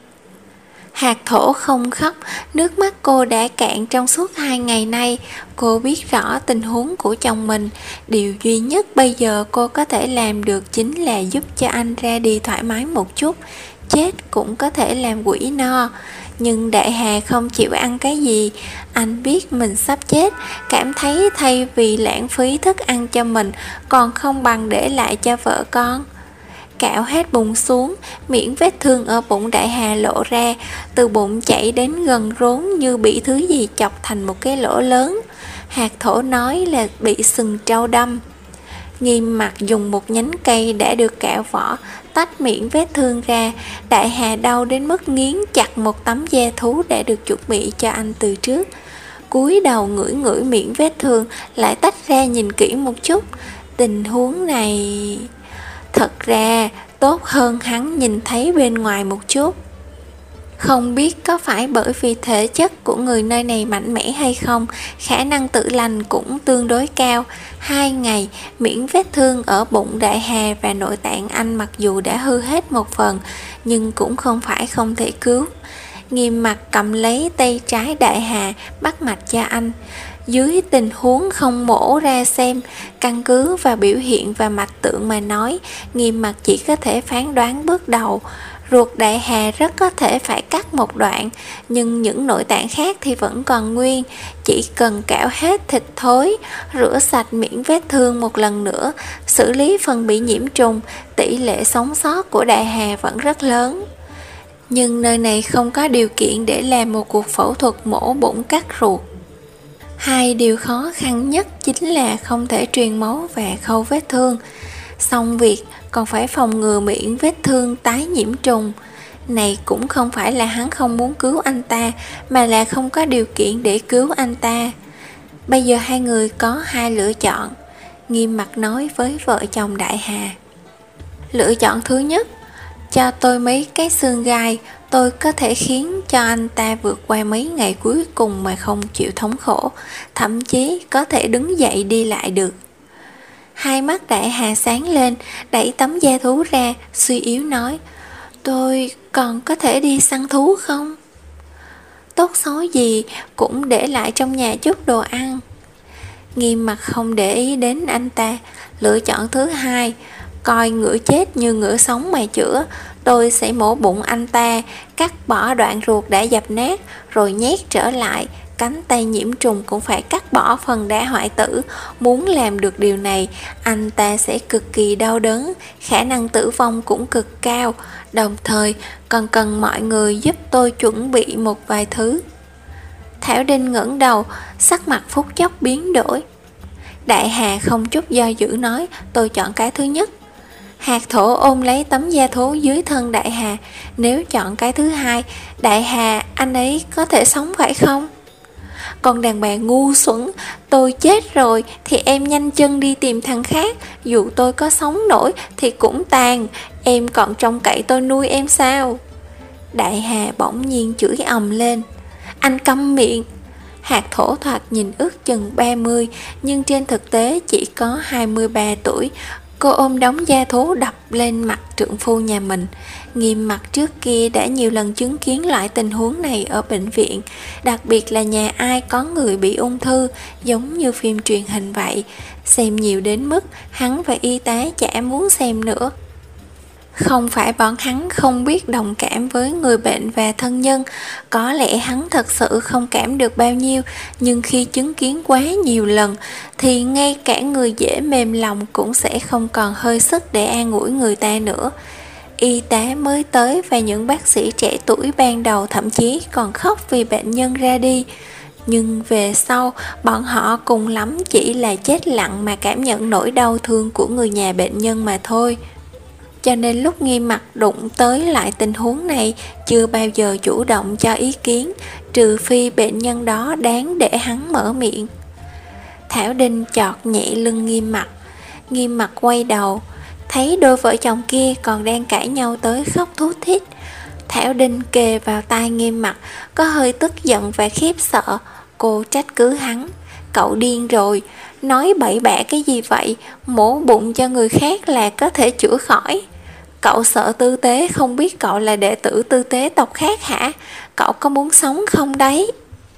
Hạt Thổ không khóc, nước mắt cô đã cạn trong suốt hai ngày nay. Cô biết rõ tình huống của chồng mình, điều duy nhất bây giờ cô có thể làm được chính là giúp cho anh ra đi thoải mái một chút. Chết cũng có thể làm quỷ no. Nhưng Đại Hà không chịu ăn cái gì. Anh biết mình sắp chết, cảm thấy thay vì lãng phí thức ăn cho mình, còn không bằng để lại cho vợ con. Cạo hết bùn xuống, miệng vết thương ở bụng Đại Hà lộ ra, từ bụng chảy đến gần rốn như bị thứ gì chọc thành một cái lỗ lớn. Hạt Thổ nói là bị sừng trâu đâm. Nghiêm Mặc dùng một nhánh cây đã được cạo vỏ, tách miệng vết thương ra. Đại Hà đau đến mức nghiến chặt một tấm da thú đã được chuẩn bị cho anh từ trước. Cúi đầu ngửi ngửi miệng vết thương, lại tách ra nhìn kỹ một chút. Tình huống này... Thật ra tốt hơn hắn nhìn thấy bên ngoài một chút. Không biết có phải bởi vì thể chất của người nơi này mạnh mẽ hay không, khả năng tự lành cũng tương đối cao. Hai ngày, miễn vết thương ở bụng Đại Hà và nội tạng anh mặc dù đã hư hết một phần, nhưng cũng không phải không thể cứu. Nghiêm Mặc cầm lấy tay trái Đại Hà, bắt mạch cho anh. Dưới tình huống không mổ ra xem, căn cứ vào biểu hiện và mạch tượng mà nói, Nghiêm Mặc chỉ có thể phán đoán bước đầu. Ruột Đại Hà rất có thể phải cắt một đoạn, nhưng những nội tạng khác thì vẫn còn nguyên. Chỉ cần cạo hết thịt thối, rửa sạch miệng vết thương một lần nữa, xử lý phần bị nhiễm trùng, tỷ lệ sống sót của Đại Hà vẫn rất lớn. Nhưng nơi này không có điều kiện để làm một cuộc phẫu thuật mổ bụng cắt ruột. Hai điều khó khăn nhất chính là không thể truyền máu và khâu vết thương. Xong việc còn phải phòng ngừa miệng vết thương tái nhiễm trùng. Này cũng không phải là hắn không muốn cứu anh ta, mà là không có điều kiện để cứu anh ta. Bây giờ hai người có hai lựa chọn, Nghiêm Mặc nói với vợ chồng Đại Hà. Lựa chọn thứ nhất, cho tôi mấy cái xương gai, tôi có thể khiến cho anh ta vượt qua mấy ngày cuối cùng mà không chịu thống khổ, thậm chí có thể đứng dậy đi lại được. Hai mắt Đại Hà sáng lên, đẩy tấm da thú ra, suy yếu nói, tôi còn có thể đi săn thú không? tốt xấu gì cũng để lại trong nhà chút đồ ăn. Nghiêm mặt không để ý đến anh ta, lựa chọn thứ hai, coi ngựa chết như ngựa sống mà chữa. Tôi sẽ mổ bụng anh ta, cắt bỏ đoạn ruột đã dập nát, rồi nhét trở lại. Cánh tay nhiễm trùng cũng phải cắt bỏ phần đã hoại tử. Muốn làm được điều này, anh ta sẽ cực kỳ đau đớn, khả năng tử vong cũng cực cao. Đồng thời, còn cần mọi người giúp tôi chuẩn bị một vài thứ. Thảo Đinh ngẩng đầu, sắc mặt phút chốc biến đổi. Đại Hà không chút do dự nói, tôi chọn cái thứ nhất. Hạt Thổ ôm lấy tấm da thú dưới thân Đại Hà. Nếu chọn cái thứ hai, Đại Hà, anh ấy có thể sống phải không? Con đàn bà ngu xuẩn, tôi chết rồi thì em nhanh chân đi tìm thằng khác. Dù tôi có sống nổi thì cũng tàn. Em còn trông cậy tôi nuôi em sao? Đại Hà bỗng nhiên chửi ầm lên. Anh câm miệng. Hạt Thổ thoạt nhìn ước chừng ba mươi, nhưng trên thực tế chỉ có hai mươi ba tuổi. Cô ôm đống da thú đập lên mặt trượng phu nhà mình. Nghiêm mặt trước kia đã nhiều lần chứng kiến loại tình huống này ở bệnh viện, đặc biệt là nhà ai có người bị ung thư, giống như phim truyền hình vậy. Xem nhiều đến mức hắn và y tá chả muốn xem nữa. Không phải bọn hắn không biết đồng cảm với người bệnh và thân nhân, có lẽ hắn thật sự không cảm được bao nhiêu, nhưng khi chứng kiến quá nhiều lần thì ngay cả người dễ mềm lòng cũng sẽ không còn hơi sức để an ủi người ta nữa. Y tá mới tới và những bác sĩ trẻ tuổi ban đầu thậm chí còn khóc vì bệnh nhân ra đi. Nhưng về sau, bọn họ cùng lắm chỉ là chết lặng mà cảm nhận nỗi đau thương của người nhà bệnh nhân mà thôi. Cho nên lúc Nghiêm mặt đụng tới lại tình huống này, chưa bao giờ chủ động cho ý kiến, trừ phi bệnh nhân đó đáng để hắn mở miệng. Thảo Đinh chọt nhẹ lưng Nghiêm mặt. Nghiêm mặt quay đầu, thấy đôi vợ chồng kia còn đang cãi nhau tới khóc thút thít. Thảo Đinh kề vào tai Nghiêm mặt, có hơi tức giận và khiếp sợ. Cô trách cứ hắn. Cậu điên rồi, nói bậy bạ cái gì vậy? Mổ bụng cho người khác là có thể chữa khỏi. Cậu sợ tư tế không biết cậu là đệ tử tư tế tộc khác hả? Cậu có muốn sống không đấy?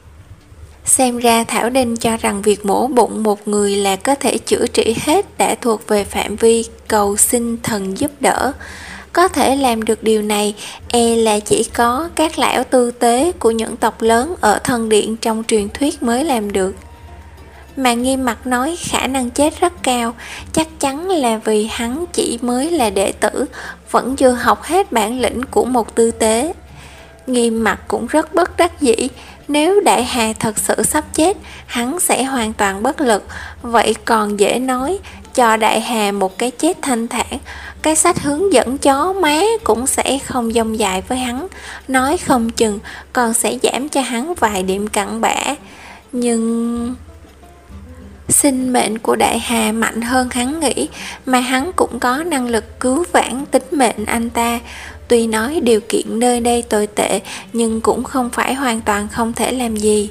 Xem ra Thảo Đinh cho rằng việc mổ bụng một người là có thể chữa trị hết đã thuộc về phạm vi cầu xin thần giúp đỡ. Có thể làm được điều này e là chỉ có các lão tư tế của những tộc lớn ở thần điện trong truyền thuyết mới làm được. Mà Nghiêm mặt nói khả năng chết rất cao, chắc chắn là vì hắn chỉ mới là đệ tử, vẫn chưa học hết bản lĩnh của một tư tế. Nghiêm mặt cũng rất bất đắc dĩ, nếu Đại Hà thật sự sắp chết, hắn sẽ hoàn toàn bất lực, vậy còn dễ nói, cho Đại Hà một cái chết thanh thản, cái sách hướng dẫn chó má cũng sẽ không dông dài với hắn, nói không chừng còn sẽ giảm cho hắn vài điểm cặn bã. Nhưng... sinh mệnh của Đại Hà mạnh hơn hắn nghĩ, mà hắn cũng có năng lực cứu vãn tính mệnh anh ta. Tuy nói điều kiện nơi đây tồi tệ, nhưng cũng không phải hoàn toàn không thể làm gì.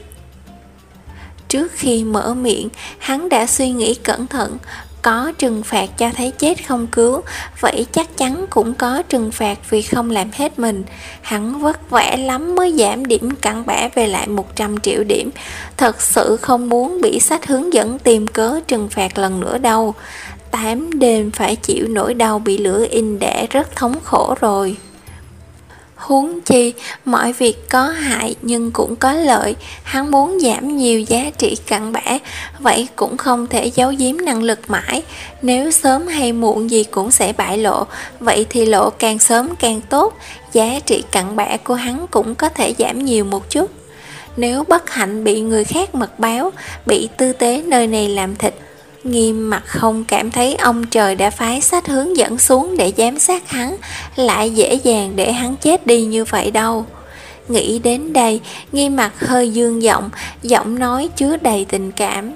Trước khi mở miệng, hắn đã suy nghĩ cẩn thận. Có trừng phạt cho thấy chết không cứu, vậy chắc chắn cũng có trừng phạt vì không làm hết mình. Hắn vất vả lắm mới giảm điểm cặn bã về lại một trăm triệu điểm. Thật sự không muốn bị sách hướng dẫn tìm cớ trừng phạt lần nữa đâu. Tám đêm phải chịu nỗi đau bị lửa in đã rất thống khổ rồi. Huống chi, mọi việc có hại nhưng cũng có lợi, hắn muốn giảm nhiều giá trị cặn bã, vậy cũng không thể giấu giếm năng lực mãi. Nếu sớm hay muộn gì cũng sẽ bại lộ, vậy thì lộ càng sớm càng tốt, giá trị cặn bã của hắn cũng có thể giảm nhiều một chút. Nếu bất hạnh bị người khác mật báo, bị tư tế nơi này làm thịt, Nghiêm mặt không cảm thấy ông trời đã phái sách hướng dẫn xuống để giám sát hắn, lại dễ dàng để hắn chết đi như vậy đâu. Nghĩ đến đây, Nghiêm mặt hơi dương giọng, giọng nói chứa đầy tình cảm.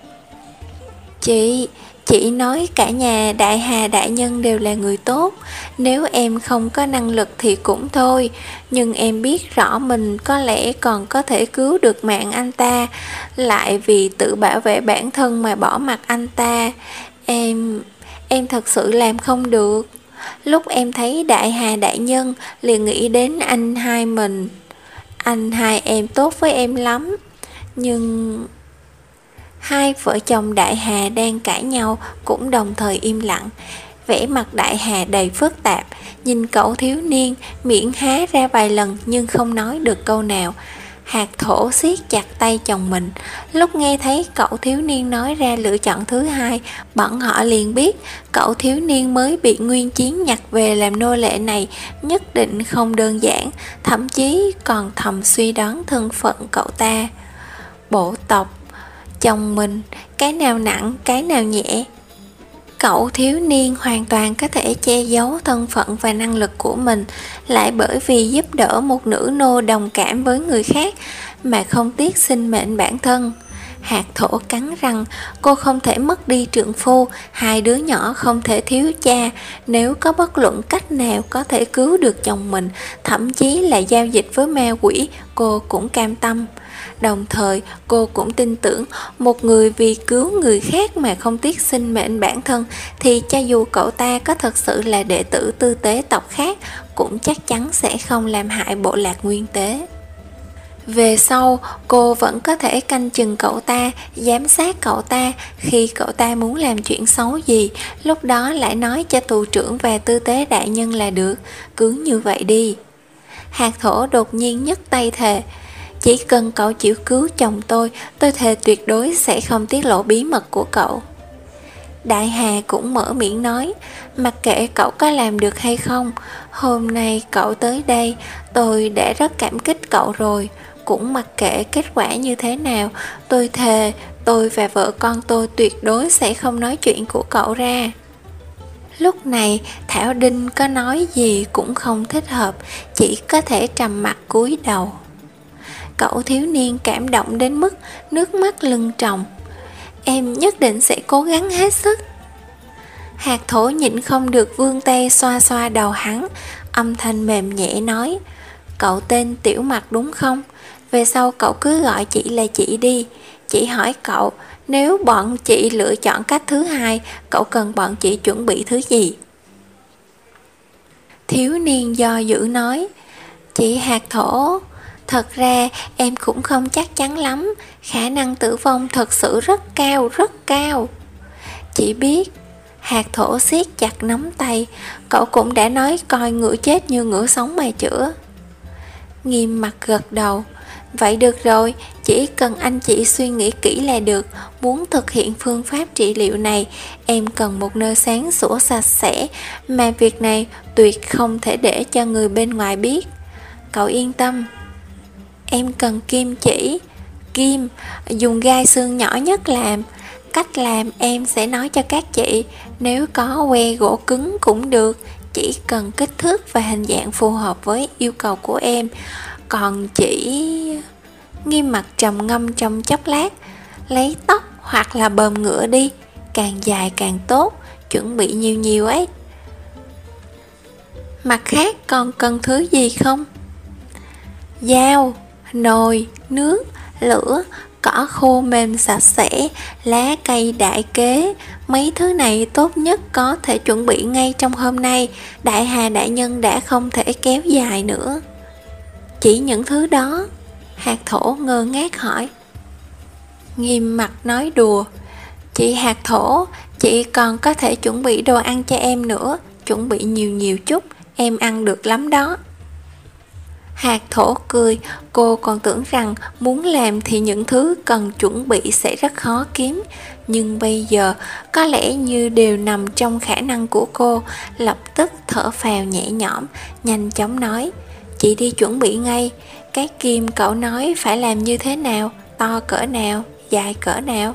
Chị, chị nói cả nhà Đại Hà đại nhân đều là người tốt, nếu em không có năng lực thì cũng thôi, nhưng em biết rõ mình có lẽ còn có thể cứu được mạng anh ta, lại vì tự bảo vệ bản thân mà bỏ mặc anh ta. Em, em thật sự làm không được. Lúc em thấy Đại Hà đại nhân liền nghĩ đến anh hai mình. anh hai em tốt với em lắm. Nhưng... Hai vợ chồng Đại Hà đang cãi nhau cũng đồng thời im lặng. Vẻ mặt Đại Hà đầy phức tạp, nhìn cậu thiếu niên, miệng há ra vài lần nhưng không nói được câu nào. Hạt Thổ siết chặt tay chồng mình. Lúc nghe thấy cậu thiếu niên nói ra lựa chọn thứ hai, bọn họ liền biết cậu thiếu niên mới bị Nguyên Chiến nhặt về làm nô lệ này nhất định không đơn giản, thậm chí còn thầm suy đoán thân phận cậu ta. Bộ tộc, chồng mình, cái nào nặng, cái nào nhẹ. Cậu thiếu niên hoàn toàn có thể che giấu thân phận và năng lực của mình, lại bởi vì giúp đỡ một nữ nô đồng cảm với người khác mà không tiếc sinh mệnh bản thân. Hạt Thổ cắn răng, cô không thể mất đi trượng phu, hai đứa nhỏ không thể thiếu cha. Nếu có bất luận cách nào có thể cứu được chồng mình, thậm chí là giao dịch với ma quỷ, cô cũng cam tâm. Đồng thời cô cũng tin tưởng một người vì cứu người khác mà không tiếc sinh mệnh bản thân thì cho dù cậu ta có thật sự là đệ tử tư tế tộc khác cũng chắc chắn sẽ không làm hại bộ lạc nguyên tế. Về sau cô vẫn có thể canh chừng cậu ta, giám sát cậu ta, khi cậu ta muốn làm chuyện xấu gì, lúc đó lại nói cho tù trưởng và tư tế đại nhân là được. Cứ như vậy đi. Hạt Thổ đột nhiên nhấc tay thề, chỉ cần cậu chịu cứu chồng tôi, tôi thề tuyệt đối sẽ không tiết lộ bí mật của cậu. Đại Hà cũng mở miệng nói, mặc kệ cậu có làm được hay không, hôm nay cậu tới đây, tôi đã rất cảm kích cậu rồi. Cũng mặc kệ kết quả như thế nào, tôi thề tôi và vợ con tôi tuyệt đối sẽ không nói chuyện của cậu ra. Lúc này Thảo Đinh có nói gì cũng không thích hợp, chỉ có thể trầm mặc cúi đầu. Cậu thiếu niên cảm động đến mức nước mắt lưng tròng. Em nhất định sẽ cố gắng hết sức. Hạt Thổ nhịn không được vươn tay xoa xoa đầu hắn, âm thanh mềm nhẹ nói, cậu tên Tiểu Mặc đúng không? Về sau cậu cứ gọi chị là chị đi. Chị hỏi cậu, nếu bọn chị lựa chọn cách thứ hai, cậu cần bọn chị chuẩn bị thứ gì? Thiếu niên do dự nói, chị Hạt Thổ, thật ra em cũng không chắc chắn lắm, khả năng tử vong thật sự rất cao, rất cao. Chị biết. Hạt Thổ siết chặt nắm tay, cậu cũng đã nói coi ngựa chết như ngựa sống mà chữa. Nghiêm Mặt gật đầu, vậy được rồi, chỉ cần anh chị suy nghĩ kỹ là được. Muốn thực hiện phương pháp trị liệu này, em cần một nơi sáng sủa sạch sẽ, mà việc này tuyệt không thể để cho người bên ngoài biết. Cậu yên tâm. Em cần kim chỉ. Kim, dùng gai xương nhỏ nhất làm. Cách làm em sẽ nói cho các chị, nếu có que gỗ cứng cũng được, chỉ cần kích thước và hình dạng phù hợp với yêu cầu của em. Còn chỉ... Nghiêm Mặt trầm ngâm trong chốc lát, lấy tóc hoặc là bờm ngựa đi, càng dài càng tốt, chuẩn bị nhiều nhiều ấy. Mặt khác còn cần thứ gì không? Dao, nồi, nước, lửa, cỏ khô mềm sạch sẽ, lá cây đại kế. Mấy thứ này tốt nhất có thể chuẩn bị ngay trong hôm nay. Đại Hà đại nhân đã không thể kéo dài nữa. Chỉ những thứ đó? Hạt Thổ ngơ ngác hỏi. Nghiêm Mặt nói đùa, chị Hạt Thổ, chị còn có thể chuẩn bị đồ ăn cho em nữa, chuẩn bị nhiều nhiều chút, em ăn được lắm đó. Hạt Thổ cười, cô còn tưởng rằng muốn làm thì những thứ cần chuẩn bị sẽ rất khó kiếm, nhưng bây giờ có lẽ như đều nằm trong khả năng của cô. Lập tức thở phào nhẹ nhõm, nhanh chóng nói, chị đi chuẩn bị ngay. Cái kim cậu nói phải làm như thế nào, to cỡ nào, dài cỡ nào?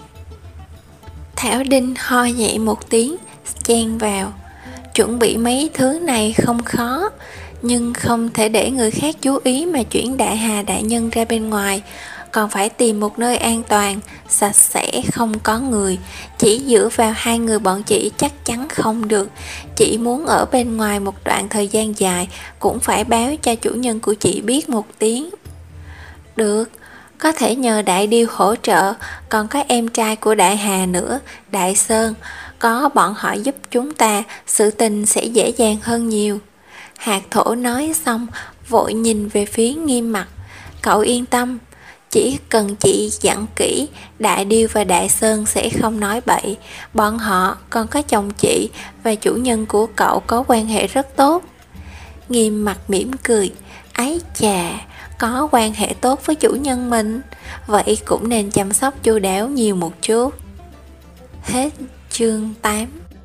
Thảo Đinh ho nhẹ một tiếng, chen vào, chuẩn bị mấy thứ này không khó, nhưng không thể để người khác chú ý mà chuyển Đại Hà đại nhân ra bên ngoài. Còn phải tìm một nơi an toàn, sạch sẽ, không có người. Chỉ dựa vào hai người bọn chị chắc chắn không được. Chị muốn ở bên ngoài một đoạn thời gian dài, cũng phải báo cho chủ nhân của chị biết một tiếng. Được, có thể nhờ Đại Điêu hỗ trợ, còn có em trai của Đại Hà nữa, Đại Sơn. Có bọn họ giúp chúng ta, sự tình sẽ dễ dàng hơn nhiều. Hạt Thổ nói xong, vội nhìn về phía Nghiêm Mặt. Cậu yên tâm, chỉ cần chị dặn kỹ, Đại Điêu và Đại Sơn sẽ không nói bậy. Bọn họ còn có chồng chị và chủ nhân của cậu có quan hệ rất tốt. Nghiêm mặt mỉm cười, ấy chà, có quan hệ tốt với chủ nhân mình, vậy cũng nên chăm sóc chu đáo nhiều một chút. Hết chương tám.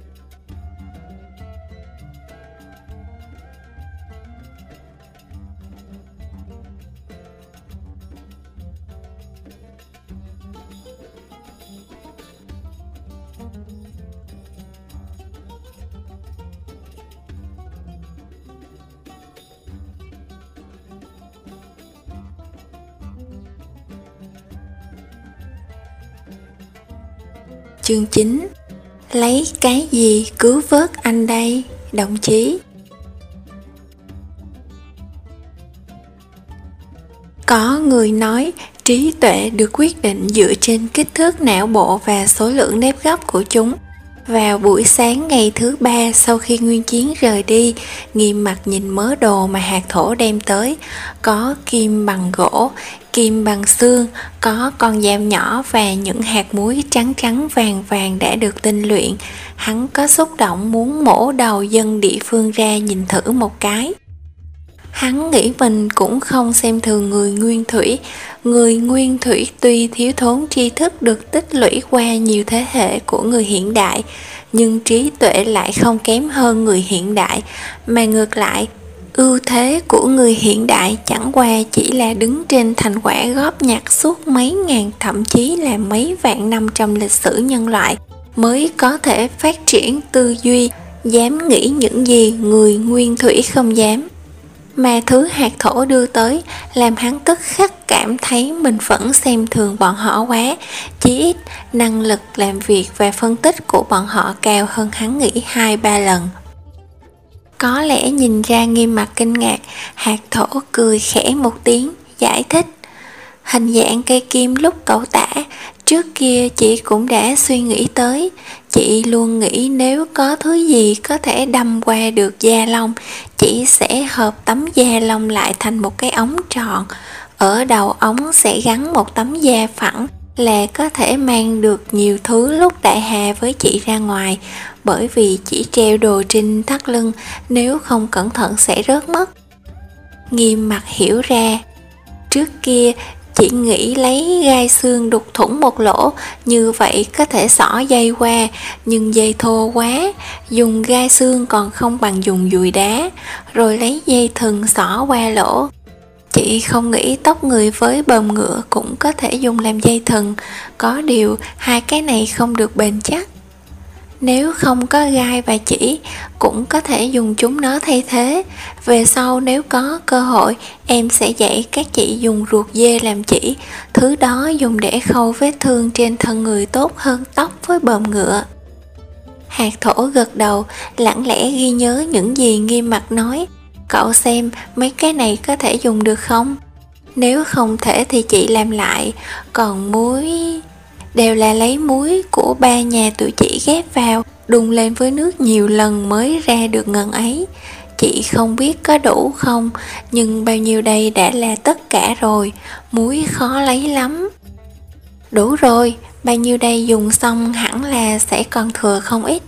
Chương chín. Lấy cái gì cứu vớt anh đây, đồng chí? Có người nói trí tuệ được quyết định dựa trên kích thước não bộ và số lượng nếp gấp của chúng. Vào buổi sáng ngày thứ ba sau khi Nguyên Chiến rời đi, Nghiêm mặt nhìn mớ đồ mà hạt thổ đem tới. Có kim bằng gỗ, kim bằng xương, có con dao nhỏ và những hạt muối trắng trắng vàng vàng đã được tinh luyện. Hắn có xúc động muốn mổ đầu dân địa phương ra nhìn thử một cái. Hắn nghĩ mình cũng không xem thường người Nguyên Thủy. Người Nguyên Thủy tuy thiếu thốn tri thức được tích lũy qua nhiều thế hệ của người hiện đại, nhưng trí tuệ lại không kém hơn người hiện đại, mà ngược lại, ưu thế của người hiện đại chẳng qua chỉ là đứng trên thành quả góp nhặt suốt mấy ngàn, thậm chí là mấy vạn năm trong lịch sử nhân loại, mới có thể phát triển tư duy, dám nghĩ những gì người Nguyên Thủy không dám. Mà thứ hạt thổ đưa tới làm hắn tức khắc cảm thấy mình vẫn xem thường bọn họ quá. Chỉ ít năng lực làm việc và phân tích của bọn họ cao hơn hắn nghĩ hai ba lần. Có lẽ nhìn ra Nghiêm mặt kinh ngạc, hạt thổ cười khẽ một tiếng, giải thích. Hình dạng cây kim lúc cậu tả, trước kia chị cũng đã suy nghĩ tới. Chị luôn nghĩ nếu có thứ gì có thể đâm qua được da lông, chị sẽ hợp tấm da lông lại thành một cái ống tròn. Ở đầu ống sẽ gắn một tấm da phẳng, là có thể mang được nhiều thứ lúc đại hà với chị ra ngoài. Bởi vì chỉ treo đồ trên thắt lưng, nếu không cẩn thận sẽ rớt mất. Nghiêm mặt hiểu ra, trước kia chị nghĩ lấy gai xương đục thủng một lỗ, như vậy có thể xỏ dây qua, nhưng dây thô quá, dùng gai xương còn không bằng dùng dùi đá, rồi lấy dây thừng xỏ qua lỗ. Chị không nghĩ tóc người với bờm ngựa cũng có thể dùng làm dây thừng, có điều hai cái này không được bền chắc. Nếu không có gai và chỉ, cũng có thể dùng chúng nó thay thế. Về sau nếu có cơ hội, em sẽ dạy các chị dùng ruột dê làm chỉ. Thứ đó dùng để khâu vết thương trên thân người tốt hơn tóc với bờm ngựa. Hạt thổ gật đầu, lặng lẽ ghi nhớ những gì Nghiêm mặt nói. Cậu xem mấy cái này có thể dùng được không? Nếu không thể thì chị làm lại. Còn muối... đều là lấy muối của ba nhà tụi chị ghép vào, đun lên với nước nhiều lần mới ra được ngần ấy. Chị không biết có đủ không, nhưng bao nhiêu đây đã là tất cả rồi, muối khó lấy lắm. Đủ rồi, bao nhiêu đây dùng xong hẳn là sẽ còn thừa không ít.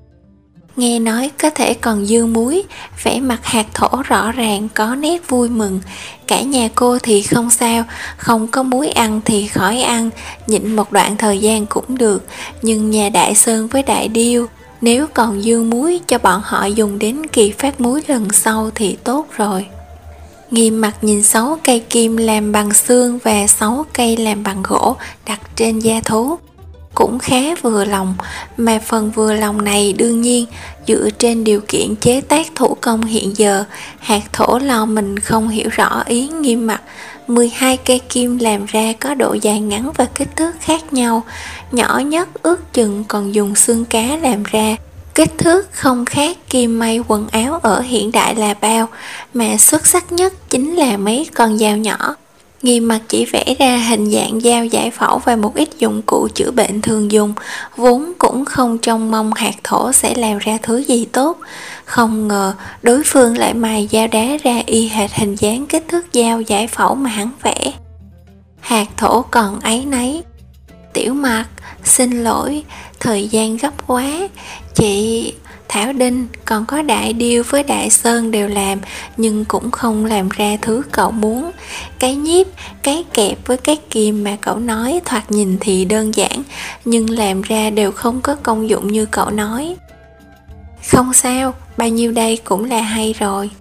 Nghe nói có thể còn dư muối, vẻ mặt hạt thổ rõ ràng có nét vui mừng. Cả nhà cô thì không sao, không có muối ăn thì khỏi ăn, nhịn một đoạn thời gian cũng được. Nhưng nhà Đại Sơn với Đại Điêu, nếu còn dư muối cho bọn họ dùng đến kỳ phát muối lần sau thì tốt rồi. Nghiêm mặt nhìn sáu cây kim làm bằng xương và sáu cây làm bằng gỗ đặt trên da thú, cũng khá vừa lòng, mà phần vừa lòng này đương nhiên dựa trên điều kiện chế tác thủ công hiện giờ. Hạt thổ lo mình không hiểu rõ ý Nghiêm mặt. Mười hai cây kim làm ra có độ dài ngắn và kích thước khác nhau, nhỏ nhất ước chừng còn dùng xương cá làm ra. Kích thước không khác kim may quần áo ở hiện đại là bao, mà xuất sắc nhất chính là mấy con dao nhỏ. Nghiêm mặt chỉ vẽ ra hình dạng dao giải phẫu và một ít dụng cụ chữa bệnh thường dùng, vốn cũng không trông mong hạt thổ sẽ làm ra thứ gì tốt. Không ngờ đối phương lại mài dao đá ra y hệt hình dáng kích thước dao giải phẫu mà hắn vẽ. Hạt thổ còn áy náy: "Tiểu Mặt, xin lỗi, thời gian gấp quá, chị... Thảo Đinh còn có Đại Điêu với Đại Sơn đều làm, nhưng cũng không làm ra thứ cậu muốn. Cái nhíp, cái kẹp với cái kìm mà cậu nói thoạt nhìn thì đơn giản, nhưng làm ra đều không có công dụng như cậu nói." "Không sao, bao nhiêu đây cũng là hay rồi."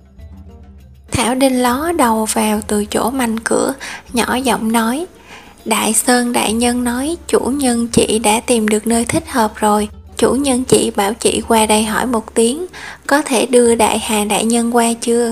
Thảo Đinh ló đầu vào từ chỗ manh cửa, nhỏ giọng nói: "Đại Sơn đại nhân nói chủ nhân chị đã tìm được nơi thích hợp rồi. Chủ nhân chị bảo chị qua đây hỏi một tiếng, có thể đưa Đại Hà đại nhân qua chưa?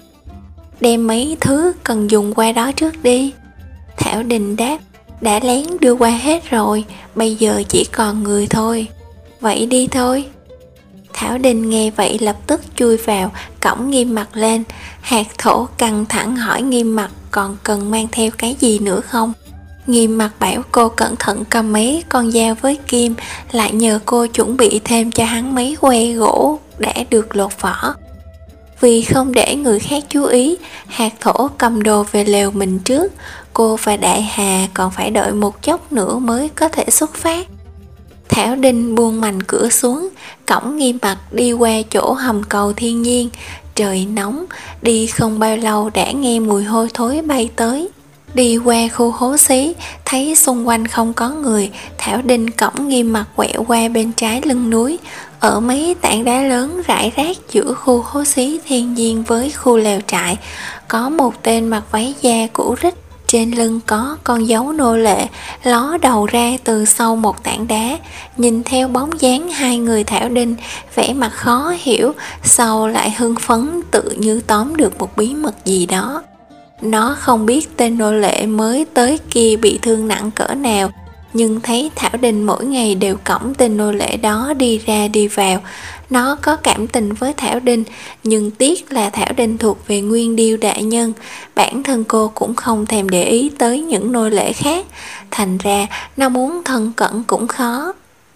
Đem mấy thứ cần dùng qua đó trước đi." Thảo Đình đáp: "Đã lén đưa qua hết rồi, bây giờ chỉ còn người thôi." "Vậy đi thôi." Thảo Đình nghe vậy lập tức chui vào, cõng Nghiêm Mặt lên. Hạt thổ căng thẳng hỏi Nghiêm Mặt còn cần mang theo cái gì nữa không. Nghiêm Mặt bảo cô cẩn thận cầm mấy con dao với kim, lại nhờ cô chuẩn bị thêm cho hắn mấy que gỗ đã được lột vỏ. Vì không để người khác chú ý, hạt thổ cầm đồ về lều mình trước. Cô và Đại Hà còn phải đợi một chốc nữa mới có thể xuất phát. Thảo Đinh buông mành cửa xuống, cõng Nghiêm Mặt đi qua chỗ hầm cầu thiên nhiên. Trời nóng, đi không bao lâu đã nghe mùi hôi thối bay tới. Đi qua khu hố xí, thấy xung quanh không có người, Thảo Đinh cõng Nghiêm Mặt quẹo qua bên trái lưng núi. Ở mấy tảng đá lớn rải rác giữa khu hố xí thiên nhiên với khu lều trại, có một tên mặc váy da cũ rích, trên lưng có con dấu nô lệ, ló đầu ra từ sau một tảng đá. Nhìn theo bóng dáng hai người Thảo Đinh, vẻ mặt khó hiểu, sau lại hưng phấn tự như tóm được một bí mật gì đó. Nó không biết tên nô lệ mới tới kia bị thương nặng cỡ nào, nhưng thấy Thảo Đinh mỗi ngày đều cõng tên nô lệ đó đi ra đi vào. Nó có cảm tình với Thảo Đinh, nhưng tiếc là Thảo Đinh thuộc về Nguyên Điêu đại nhân. Bản thân cô cũng không thèm để ý tới những nô lệ khác, thành ra nó muốn thân cận cũng khó.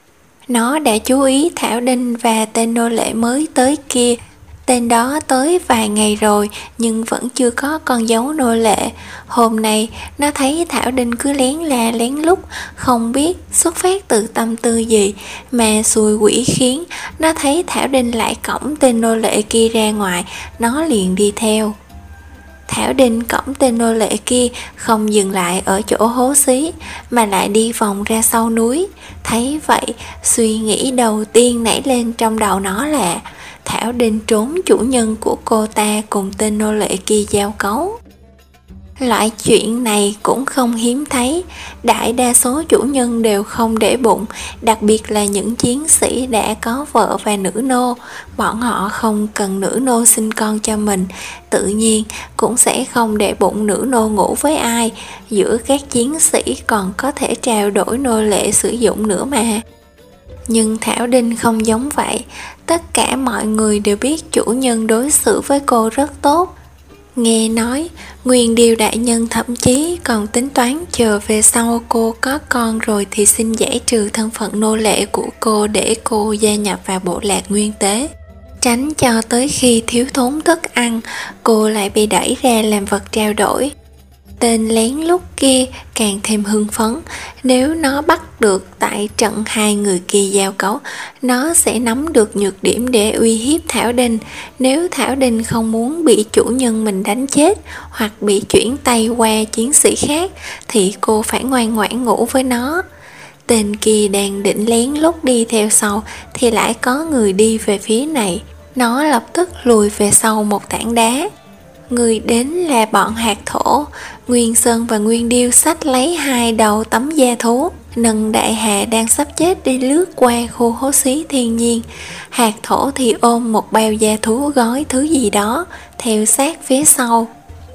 Nó đã chú ý Thảo Đinh và tên nô lệ mới tới kia. Tên đó tới vài ngày rồi nhưng vẫn chưa có con dấu nô lệ. Hôm nay nó thấy Thảo Đinh cứ lén la lén lút, không biết xuất phát từ tâm tư gì, mà xui quỷ khiến nó thấy Thảo Đinh lại cõng tên nô lệ kia ra ngoài, nó liền đi theo. Thảo Đinh cõng tên nô lệ kia không dừng lại ở chỗ hố xí, mà lại đi vòng ra sau núi. Thấy vậy, suy nghĩ đầu tiên nảy lên trong đầu nó là Thảo Đinh trốn chủ nhân của cô ta cùng tên nô lệ kia giao cấu. Loại chuyện này cũng không hiếm thấy, đại đa số chủ nhân đều không để bụng, đặc biệt là những chiến sĩ đã có vợ và nữ nô. Bọn họ không cần nữ nô sinh con cho mình, tự nhiên cũng sẽ không để bụng nữ nô ngủ với ai. Giữa các chiến sĩ còn có thể trao đổi nô lệ sử dụng nữa mà. Nhưng Thảo Đinh không giống vậy, tất cả mọi người đều biết chủ nhân đối xử với cô rất tốt. Nghe nói, Nguyên Điêu đại nhân thậm chí còn tính toán chờ về sau cô có con rồi thì xin giải trừ thân phận nô lệ của cô để cô gia nhập vào bộ lạc nguyên tế. Tránh cho tới khi thiếu thốn thức ăn, cô lại bị đẩy ra làm vật trao đổi. Tên lén lút kia càng thêm hưng phấn, nếu nó bắt được tại trận hai người kia giao cấu, nó sẽ nắm được nhược điểm để uy hiếp Thảo Đinh. Nếu Thảo Đinh không muốn bị chủ nhân mình đánh chết hoặc bị chuyển tay qua chiến sĩ khác thì cô phải ngoan ngoãn ngủ với nó. Tên kia đang định lén lút đi theo sau thì lại có người đi về phía này. Nó lập tức lùi về sau một tảng đá. Người đến là bọn hạt thổ. Nguyên Sơn và Nguyên Điêu xách lấy hai đầu tấm da thú, nâng Đại Hà đang sắp chết đi lướt qua khu hố xí thiên nhiên. Hạt thổ thì ôm một bao da thú gói thứ gì đó, theo sát phía sau.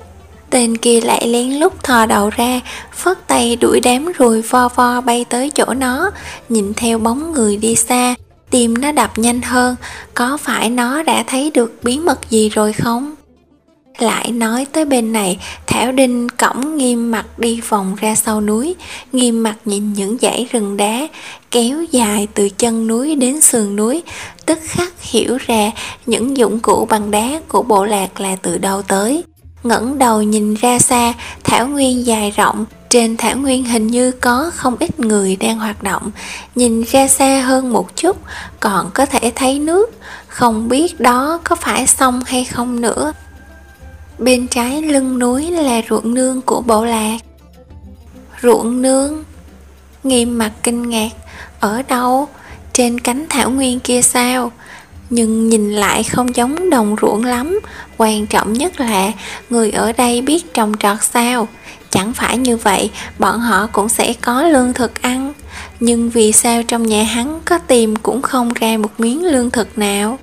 Tên kia lại lén lút thò đầu ra, phất tay đuổi đám ruồi vo vo bay tới chỗ nó. Nhìn theo bóng người đi xa, tim nó đập nhanh hơn. Có phải nó đã thấy được bí mật gì rồi không? Lại nói tới bên này, Thảo Đinh cõng Nghiêm Mặt đi vòng ra sau núi. Nghiêm Mặt nhìn những dãy rừng đá kéo dài từ chân núi đến sườn núi, tức khắc hiểu ra những dụng cụ bằng đá của bộ lạc là từ đâu tới. Ngẩng đầu nhìn ra xa, thảo nguyên dài rộng, trên thảo nguyên hình như có không ít người đang hoạt động. Nhìn ra xa hơn một chút còn có thể thấy nước, không biết đó có phải sông hay không nữa. Bên trái lưng núi là ruộng nương của bộ lạc. Ruộng nương? Nghiêm Mặt kinh ngạc. Ở đâu? Trên cánh thảo nguyên kia sao? Nhưng nhìn lại không giống đồng ruộng lắm. Quan trọng nhất là người ở đây biết trồng trọt sao? Chẳng phải như vậy bọn họ cũng sẽ có lương thực ăn. Nhưng vì sao trong nhà hắn có tìm cũng không ra một miếng lương thực nào?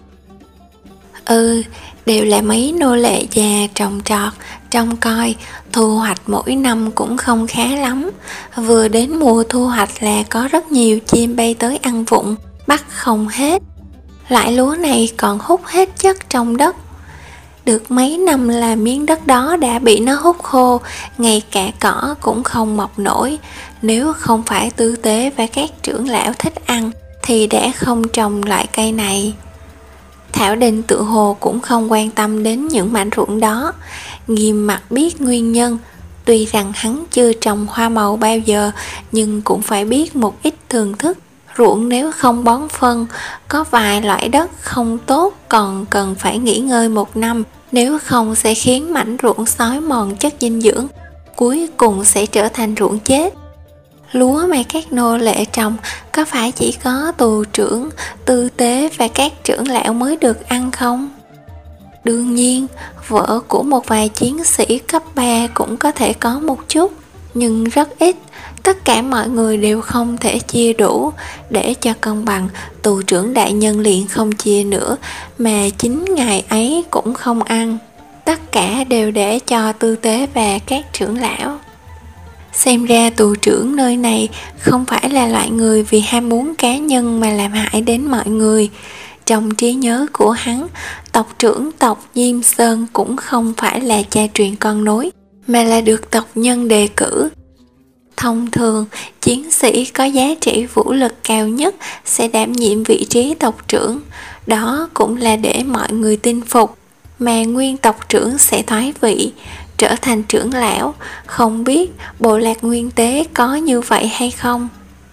Ừ, đều là mấy nô lệ già trồng trọt, trông coi, thu hoạch mỗi năm cũng không khá lắm. Vừa đến mùa thu hoạch là có rất nhiều chim bay tới ăn vụng, bắt không hết. Loại lúa này còn hút hết chất trong đất. Được mấy năm là miếng đất đó đã bị nó hút khô, ngay cả cỏ cũng không mọc nổi. Nếu không phải tư tế và các trưởng lão thích ăn thì đã không trồng loại cây này. Thảo Đinh tự hồ cũng không quan tâm đến những mảnh ruộng đó. Nghiêm Mặt biết nguyên nhân. Tuy rằng hắn chưa trồng hoa màu bao giờ, nhưng cũng phải biết một ít thường thức. Ruộng nếu không bón phân, có vài loại đất không tốt còn cần phải nghỉ ngơi một năm, nếu không sẽ khiến mảnh ruộng xói mòn chất dinh dưỡng, cuối cùng sẽ trở thành ruộng chết. Lúa mà các nô lệ trồng có phải chỉ có tù trưởng, tư tế và các trưởng lão mới được ăn không? Đương nhiên, vợ của một vài chiến sĩ cấp ba cũng có thể có một chút, nhưng rất ít. Tất cả mọi người đều không thể chia đủ. Để cho công bằng, tù trưởng đại nhân liền không chia nữa, mà chính ngày ấy cũng không ăn. Tất cả đều để cho tư tế và các trưởng lão. Xem ra tù trưởng nơi này không phải là loại người vì ham muốn cá nhân mà làm hại đến mọi người. Trong trí nhớ của hắn, tộc trưởng tộc Diêm Sơn cũng không phải là cha truyền con nối, mà là được tộc nhân đề cử. Thông thường, chiến sĩ có giá trị vũ lực cao nhất sẽ đảm nhiệm vị trí tộc trưởng. Đó cũng là để mọi người tin phục, mà nguyên tộc trưởng sẽ thoái vị, trở thành trưởng lão. Không biết bộ lạc Nguyên Tế có như vậy hay không?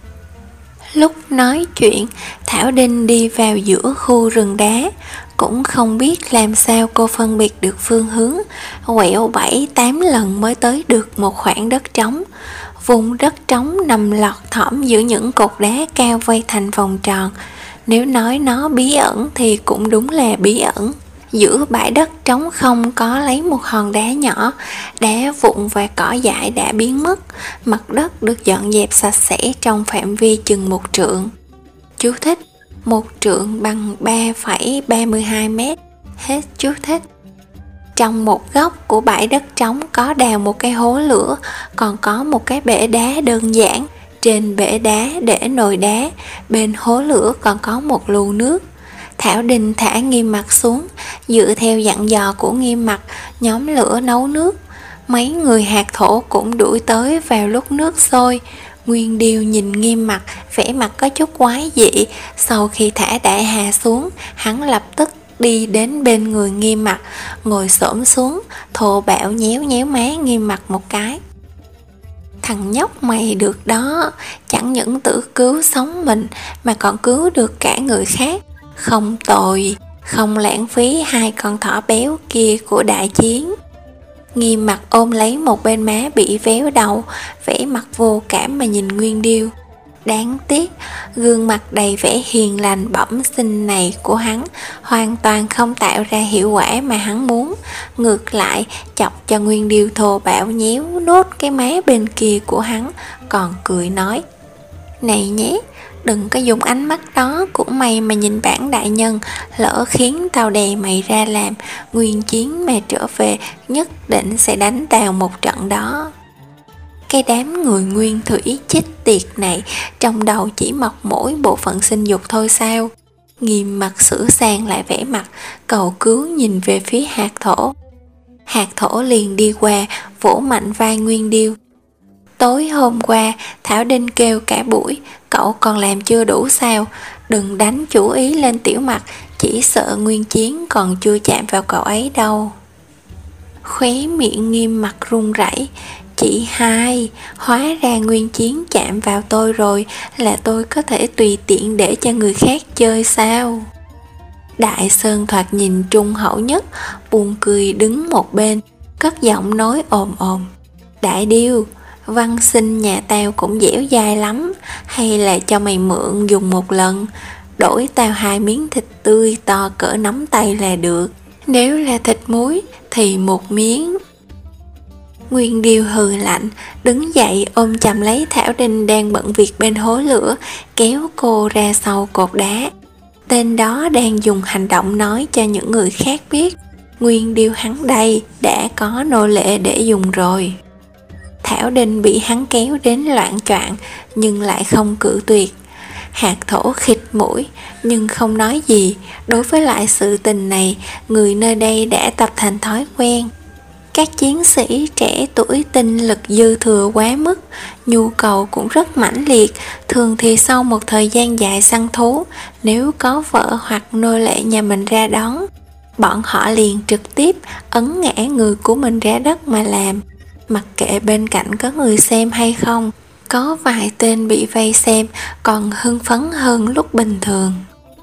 Lúc nói chuyện, Thảo Đinh đi vào giữa khu rừng đá. Cũng không biết làm sao cô phân biệt được phương hướng, quẹo bảy tám lần mới tới được một khoảng đất trống. Vùng đất trống nằm lọt thỏm giữa những cột đá cao vây thành vòng tròn. Nếu nói nó bí ẩn thì cũng đúng là bí ẩn. Giữa bãi đất trống không có lấy một hòn đá nhỏ, đá vụn và cỏ dại đã biến mất. Mặt đất được dọn dẹp sạch sẽ trong phạm vi chừng một trượng. Chú thích: một trượng bằng ba phẩy ba mươi hai mét. Hết chú thích. Trong một góc của bãi đất trống có đào một cái hố lửa, còn có một cái bể đá đơn giản. Trên bể đá để nồi đá, bên hố lửa còn có một lu nước. Thảo Đinh thả Nghiêm Mặt xuống, dựa theo dặn dò của Nghiêm Mặt, nhóm lửa nấu nước. Mấy người hạt thổ cũng đuổi tới vào lúc nước sôi. Nguyên Điêu nhìn Nghiêm Mặt, vẻ mặt có chút quái dị. Sau khi thả Đại Hà xuống, hắn lập tức đi đến bên người Nghiêm Mặt, ngồi xổm xuống, thô bạo nhéo nhéo má Nghiêm Mặt một cái. Thằng nhóc mày được đó, chẳng những tự cứu sống mình mà còn cứu được cả người khác. Không tồi, không lãng phí hai con thỏ béo kia của đại chiến. Nghiêm Mặt ôm lấy một bên má bị véo đầu, vẻ mặt vô cảm mà nhìn Nguyên Điêu. Đáng tiếc, gương mặt đầy vẻ hiền lành bẩm sinh này của hắn hoàn toàn không tạo ra hiệu quả mà hắn muốn. Ngược lại, chọc cho Nguyên Điêu thô bạo nhéo nốt cái má bên kia của hắn, còn cười nói: này nhé, đừng có dùng ánh mắt đó của mày mà nhìn bản đại nhân, lỡ khiến tao đè mày ra làm nguyên chiến mà trở về, nhất định sẽ đánh tao một trận đó. Cái đám người nguyên thủy chết tiệt này trong đầu chỉ mọc mỗi bộ phận sinh dục thôi sao? Nghiêm Mặt sửa sang lại vẻ mặt cầu cứu nhìn về phía hạt thổ. Hạt thổ liền đi qua, vỗ mạnh vai Nguyên Điêu. Tối hôm qua, Thảo Đinh kêu cả buổi, cậu còn làm chưa đủ sao? Đừng đánh chủ ý lên Tiểu Mặc, chỉ sợ Nguyên Chiến còn chưa chạm vào cậu ấy đâu. Khóe miệng Nghiêm Mặt run rẩy. Chị hai, hóa ra Nguyên Chiến chạm vào tôi rồi, là tôi có thể tùy tiện để cho người khác chơi sao? Đại Sơn thoạt nhìn trung hậu nhất, buồn cười đứng một bên, cất giọng nói ồm ồm. Đại Điêu, văn sinh nhà tao cũng dẻo dai lắm, hay là cho mày mượn dùng một lần, đổi tao hai miếng thịt tươi to cỡ nắm tay là được, nếu là thịt muối thì một miếng. Nguyên Điêu hừ lạnh, đứng dậy ôm chầm lấy Thảo Đinh đang bận việc bên hố lửa, kéo cô ra sau cột đá. Tên đó đang dùng hành động nói cho những người khác biết, Nguyên Điêu hắn đây đã có nô lệ để dùng rồi. Thảo Đinh bị hắn kéo đến loạng choạng nhưng lại không cự tuyệt. Hạt thổ khịt mũi nhưng không nói gì, đối với lại sự tình này, người nơi đây đã tập thành thói quen. Các chiến sĩ trẻ tuổi tinh lực dư thừa quá mức, nhu cầu cũng rất mãnh liệt, thường thì sau một thời gian dài săn thú, nếu có vợ hoặc nô lệ nhà mình ra đón, bọn họ liền trực tiếp ấn ngã người của mình ra đất mà làm, mặc kệ bên cạnh có người xem hay không. Có vài tên bị vây xem còn hưng phấn hơn lúc bình thường.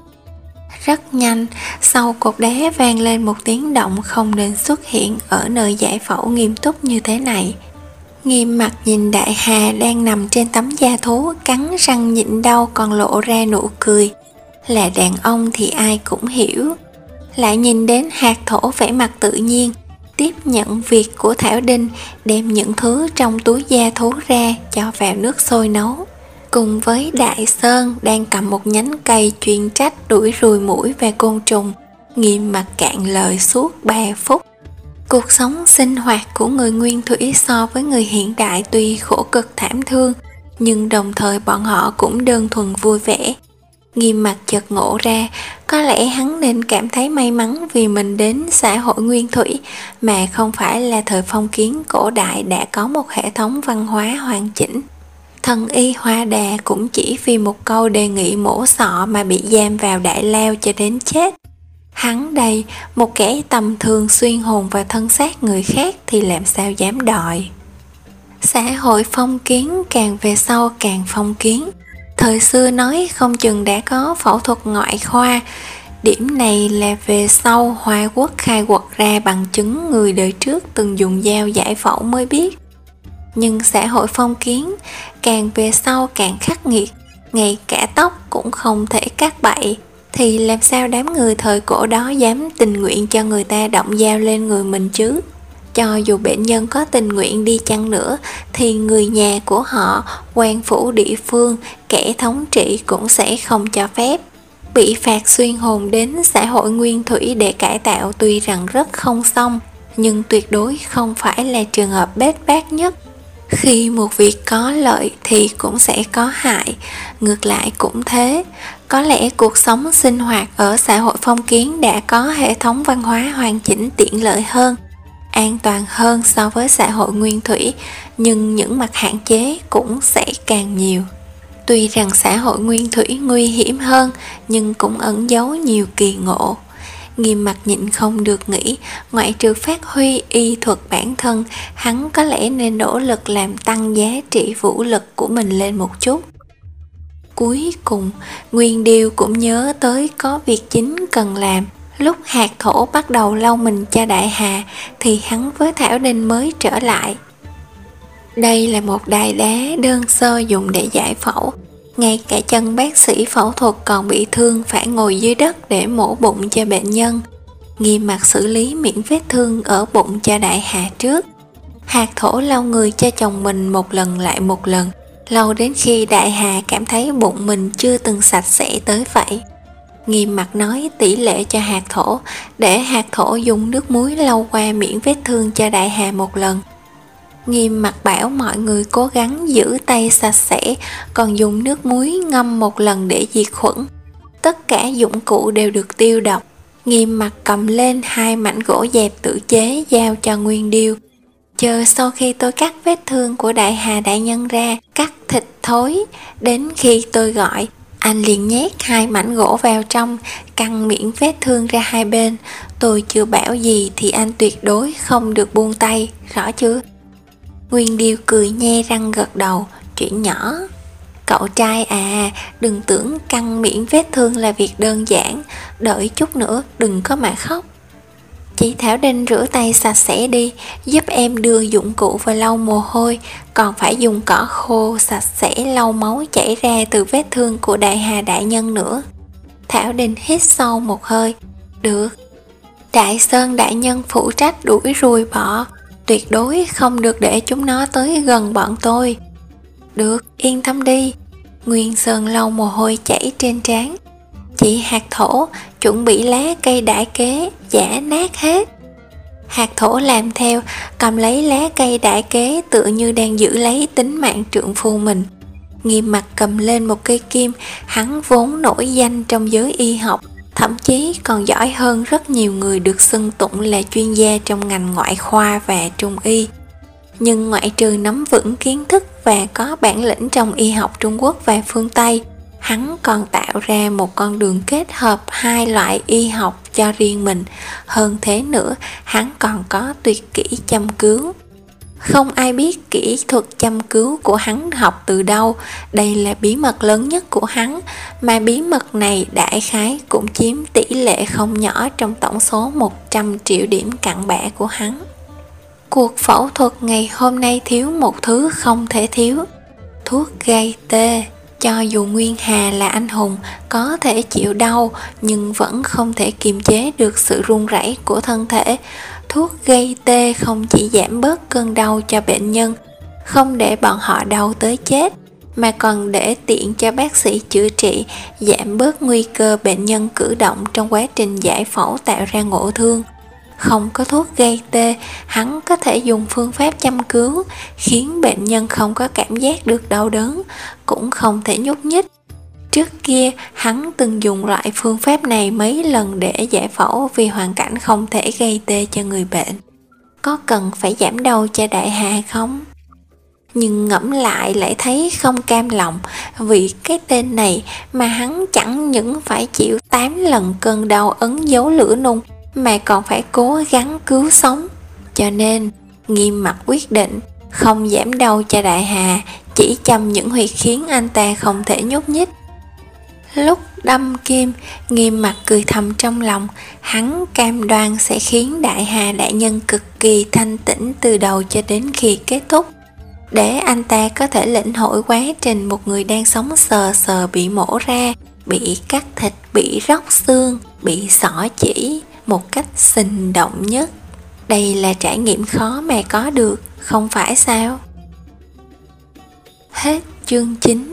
Rất nhanh, sau cột đá vang lên một tiếng động không nên xuất hiện ở nơi giải phẫu nghiêm túc như thế này. Nghiêm Mặt nhìn Đại Hà đang nằm trên tấm da thú, cắn răng nhịn đau còn lộ ra nụ cười. Là đàn ông thì ai cũng hiểu. Lại nhìn đến hạt thổ vẻ mặt tự nhiên, tiếp nhận việc của Thảo Đinh, đem những thứ trong túi da thú ra cho vào nước sôi nấu. Cùng với Đại Sơn đang cầm một nhánh cây chuyên trách đuổi ruồi muỗi và côn trùng, Nghiêm Mặt cạn lời suốt ba phút. Cuộc sống sinh hoạt của người nguyên thủy so với người hiện đại tuy khổ cực thảm thương, nhưng đồng thời bọn họ cũng đơn thuần vui vẻ. Nghiêm Mặt chợt ngộ ra, có lẽ hắn nên cảm thấy may mắn vì mình đến xã hội nguyên thủy, mà không phải là thời phong kiến cổ đại đã có một hệ thống văn hóa hoàn chỉnh. Thần y Hoa Đà cũng chỉ vì một câu đề nghị mổ sọ mà bị giam vào đại lao cho đến chết. Hắn đây, một kẻ tầm thường xuyên hồn và thân xác người khác thì làm sao dám đòi. Xã hội phong kiến càng về sau càng phong kiến. Thời xưa nói không chừng đã có phẫu thuật ngoại khoa. Điểm này là về sau Hoa Quốc khai quật ra bằng chứng người đời trước từng dùng dao giải phẫu mới biết. Nhưng xã hội phong kiến càng về sau càng khắc nghiệt, ngay cả tóc cũng không thể cắt bậy, thì làm sao đám người thời cổ đó dám tình nguyện cho người ta động dao lên người mình chứ? Cho dù bệnh nhân có tình nguyện đi chăng nữa thì người nhà của họ, quan phủ địa phương, kẻ thống trị cũng sẽ không cho phép. Bị phạt xuyên hồn đến xã hội nguyên thủy để cải tạo tuy rằng rất không xong, nhưng tuyệt đối không phải là trường hợp bết bát nhất. Khi một việc có lợi thì cũng sẽ có hại, ngược lại cũng thế. Có lẽ cuộc sống sinh hoạt ở xã hội phong kiến đã có hệ thống văn hóa hoàn chỉnh tiện lợi hơn, an toàn hơn so với xã hội nguyên thủy, nhưng những mặt hạn chế cũng sẽ càng nhiều. Tuy rằng xã hội nguyên thủy nguy hiểm hơn, nhưng cũng ẩn giấu nhiều kỳ ngộ. Nghiêm Mặt nhịn không được nghĩ, ngoại trừ phát huy y thuật bản thân, hắn có lẽ nên nỗ lực làm tăng giá trị vũ lực của mình lên một chút. Cuối cùng, Nguyên Điêu cũng nhớ tới có việc chính cần làm. Lúc hạt thổ bắt đầu lau mình cho Đại Hà, thì hắn với Thảo Đinh mới trở lại. Đây là một đài đá đơn sơ dùng để giải phẫu. Ngay cả chân bác sĩ phẫu thuật còn bị thương phải ngồi dưới đất để mổ bụng cho bệnh nhân. Nghiêm Mặt xử lý miễn vết thương ở bụng cho Đại Hà trước. Hạt thổ lau người cho chồng mình một lần lại một lần, lâu đến khi Đại Hà cảm thấy bụng mình chưa từng sạch sẽ tới vậy. Nghiêm Mặt nói tỷ lệ cho hạt thổ, để hạt thổ dùng nước muối lau qua miễn vết thương cho Đại Hà một lần. Nghiêm Mặt bảo mọi người cố gắng giữ tay sạch sẽ, còn dùng nước muối ngâm một lần để diệt khuẩn. Tất cả dụng cụ đều được tiêu độc. Nghiêm mặt cầm lên hai mảnh gỗ dẹp tự chế giao cho Nguyên Điêu. Chờ sau khi tôi cắt vết thương của Đại Hà đại nhân ra, cắt thịt thối, đến khi tôi gọi, anh liền nhét hai mảnh gỗ vào trong, căng miệng vết thương ra hai bên. Tôi chưa bảo gì thì anh tuyệt đối không được buông tay, rõ chưa? Nguyên Điêu cười nhe răng gật đầu, chuyện nhỏ. Cậu trai à, đừng tưởng căng miệng vết thương là việc đơn giản, đợi chút nữa đừng có mà khóc. Chị Thảo Đinh rửa tay sạch sẽ đi, giúp em đưa dụng cụ và lau mồ hôi, còn phải dùng cỏ khô sạch sẽ lau máu chảy ra từ vết thương của Đại Hà đại nhân nữa. Thảo Đinh hít sâu một hơi, được. Đại Sơn đại nhân phụ trách đuổi ruồi bọ, tuyệt đối không được để chúng nó tới gần bọn tôi. Được, yên tâm đi. Nguyên Sơn lau mồ hôi chảy trên trán. Chị Hạt Thổ chuẩn bị lá cây đại kế, giã nát hết. Hạt Thổ làm theo, cầm lấy lá cây đại kế tựa như đang giữ lấy tính mạng trượng phu mình. Nghiêm mặt cầm lên một cây kim, hắn vốn nổi danh trong giới y học, thậm chí còn giỏi hơn rất nhiều người được xưng tụng là chuyên gia trong ngành ngoại khoa và trung y. Nhưng ngoại trừ nắm vững kiến thức và có bản lĩnh trong y học Trung Quốc và phương Tây, hắn còn tạo ra một con đường kết hợp hai loại y học cho riêng mình. Hơn thế nữa, hắn còn có tuyệt kỹ châm cứu. Không ai biết kỹ thuật châm cứu của hắn học từ đâu, đây là bí mật lớn nhất của hắn, mà bí mật này đại khái cũng chiếm tỷ lệ không nhỏ trong tổng số một trăm triệu điểm cặn bã của hắn. Cuộc phẫu thuật ngày hôm nay thiếu một thứ không thể thiếu, thuốc gây tê. Cho dù Nguyên Hà là anh hùng, có thể chịu đau, nhưng vẫn không thể kiềm chế được sự run rẩy của thân thể. Thuốc gây tê không chỉ giảm bớt cơn đau cho bệnh nhân, không để bọn họ đau tới chết, mà còn để tiện cho bác sĩ chữa trị, giảm bớt nguy cơ bệnh nhân cử động trong quá trình giải phẫu tạo ra ngộ thương. Không có thuốc gây tê, hắn có thể dùng phương pháp châm cứu, khiến bệnh nhân không có cảm giác được đau đớn, cũng không thể nhúc nhích. Trước kia, hắn từng dùng loại phương pháp này mấy lần để giải phẫu vì hoàn cảnh không thể gây tê cho người bệnh. Có cần phải giảm đau cho Đại Hà không? Nhưng ngẫm lại lại thấy không cam lòng, vì cái tên này mà hắn chẳng những phải chịu tám lần cơn đau ấn dấu lửa nung, mà còn phải cố gắng cứu sống. Cho nên, Nghiêm mặt quyết định không giảm đau cho Đại Hà, chỉ châm những huyệt khiến anh ta không thể nhúc nhích. Lúc đâm kim, Nghiêm mặt cười thầm trong lòng, hắn cam đoan sẽ khiến Đại Hà đại nhân cực kỳ thanh tĩnh từ đầu cho đến khi kết thúc, để anh ta có thể lĩnh hội quá trình một người đang sống sờ sờ bị mổ ra, bị cắt thịt, bị róc xương, bị xỏ chỉ một cách sinh động nhất. Đây là trải nghiệm khó mà có được, không phải sao? Hết chương chín.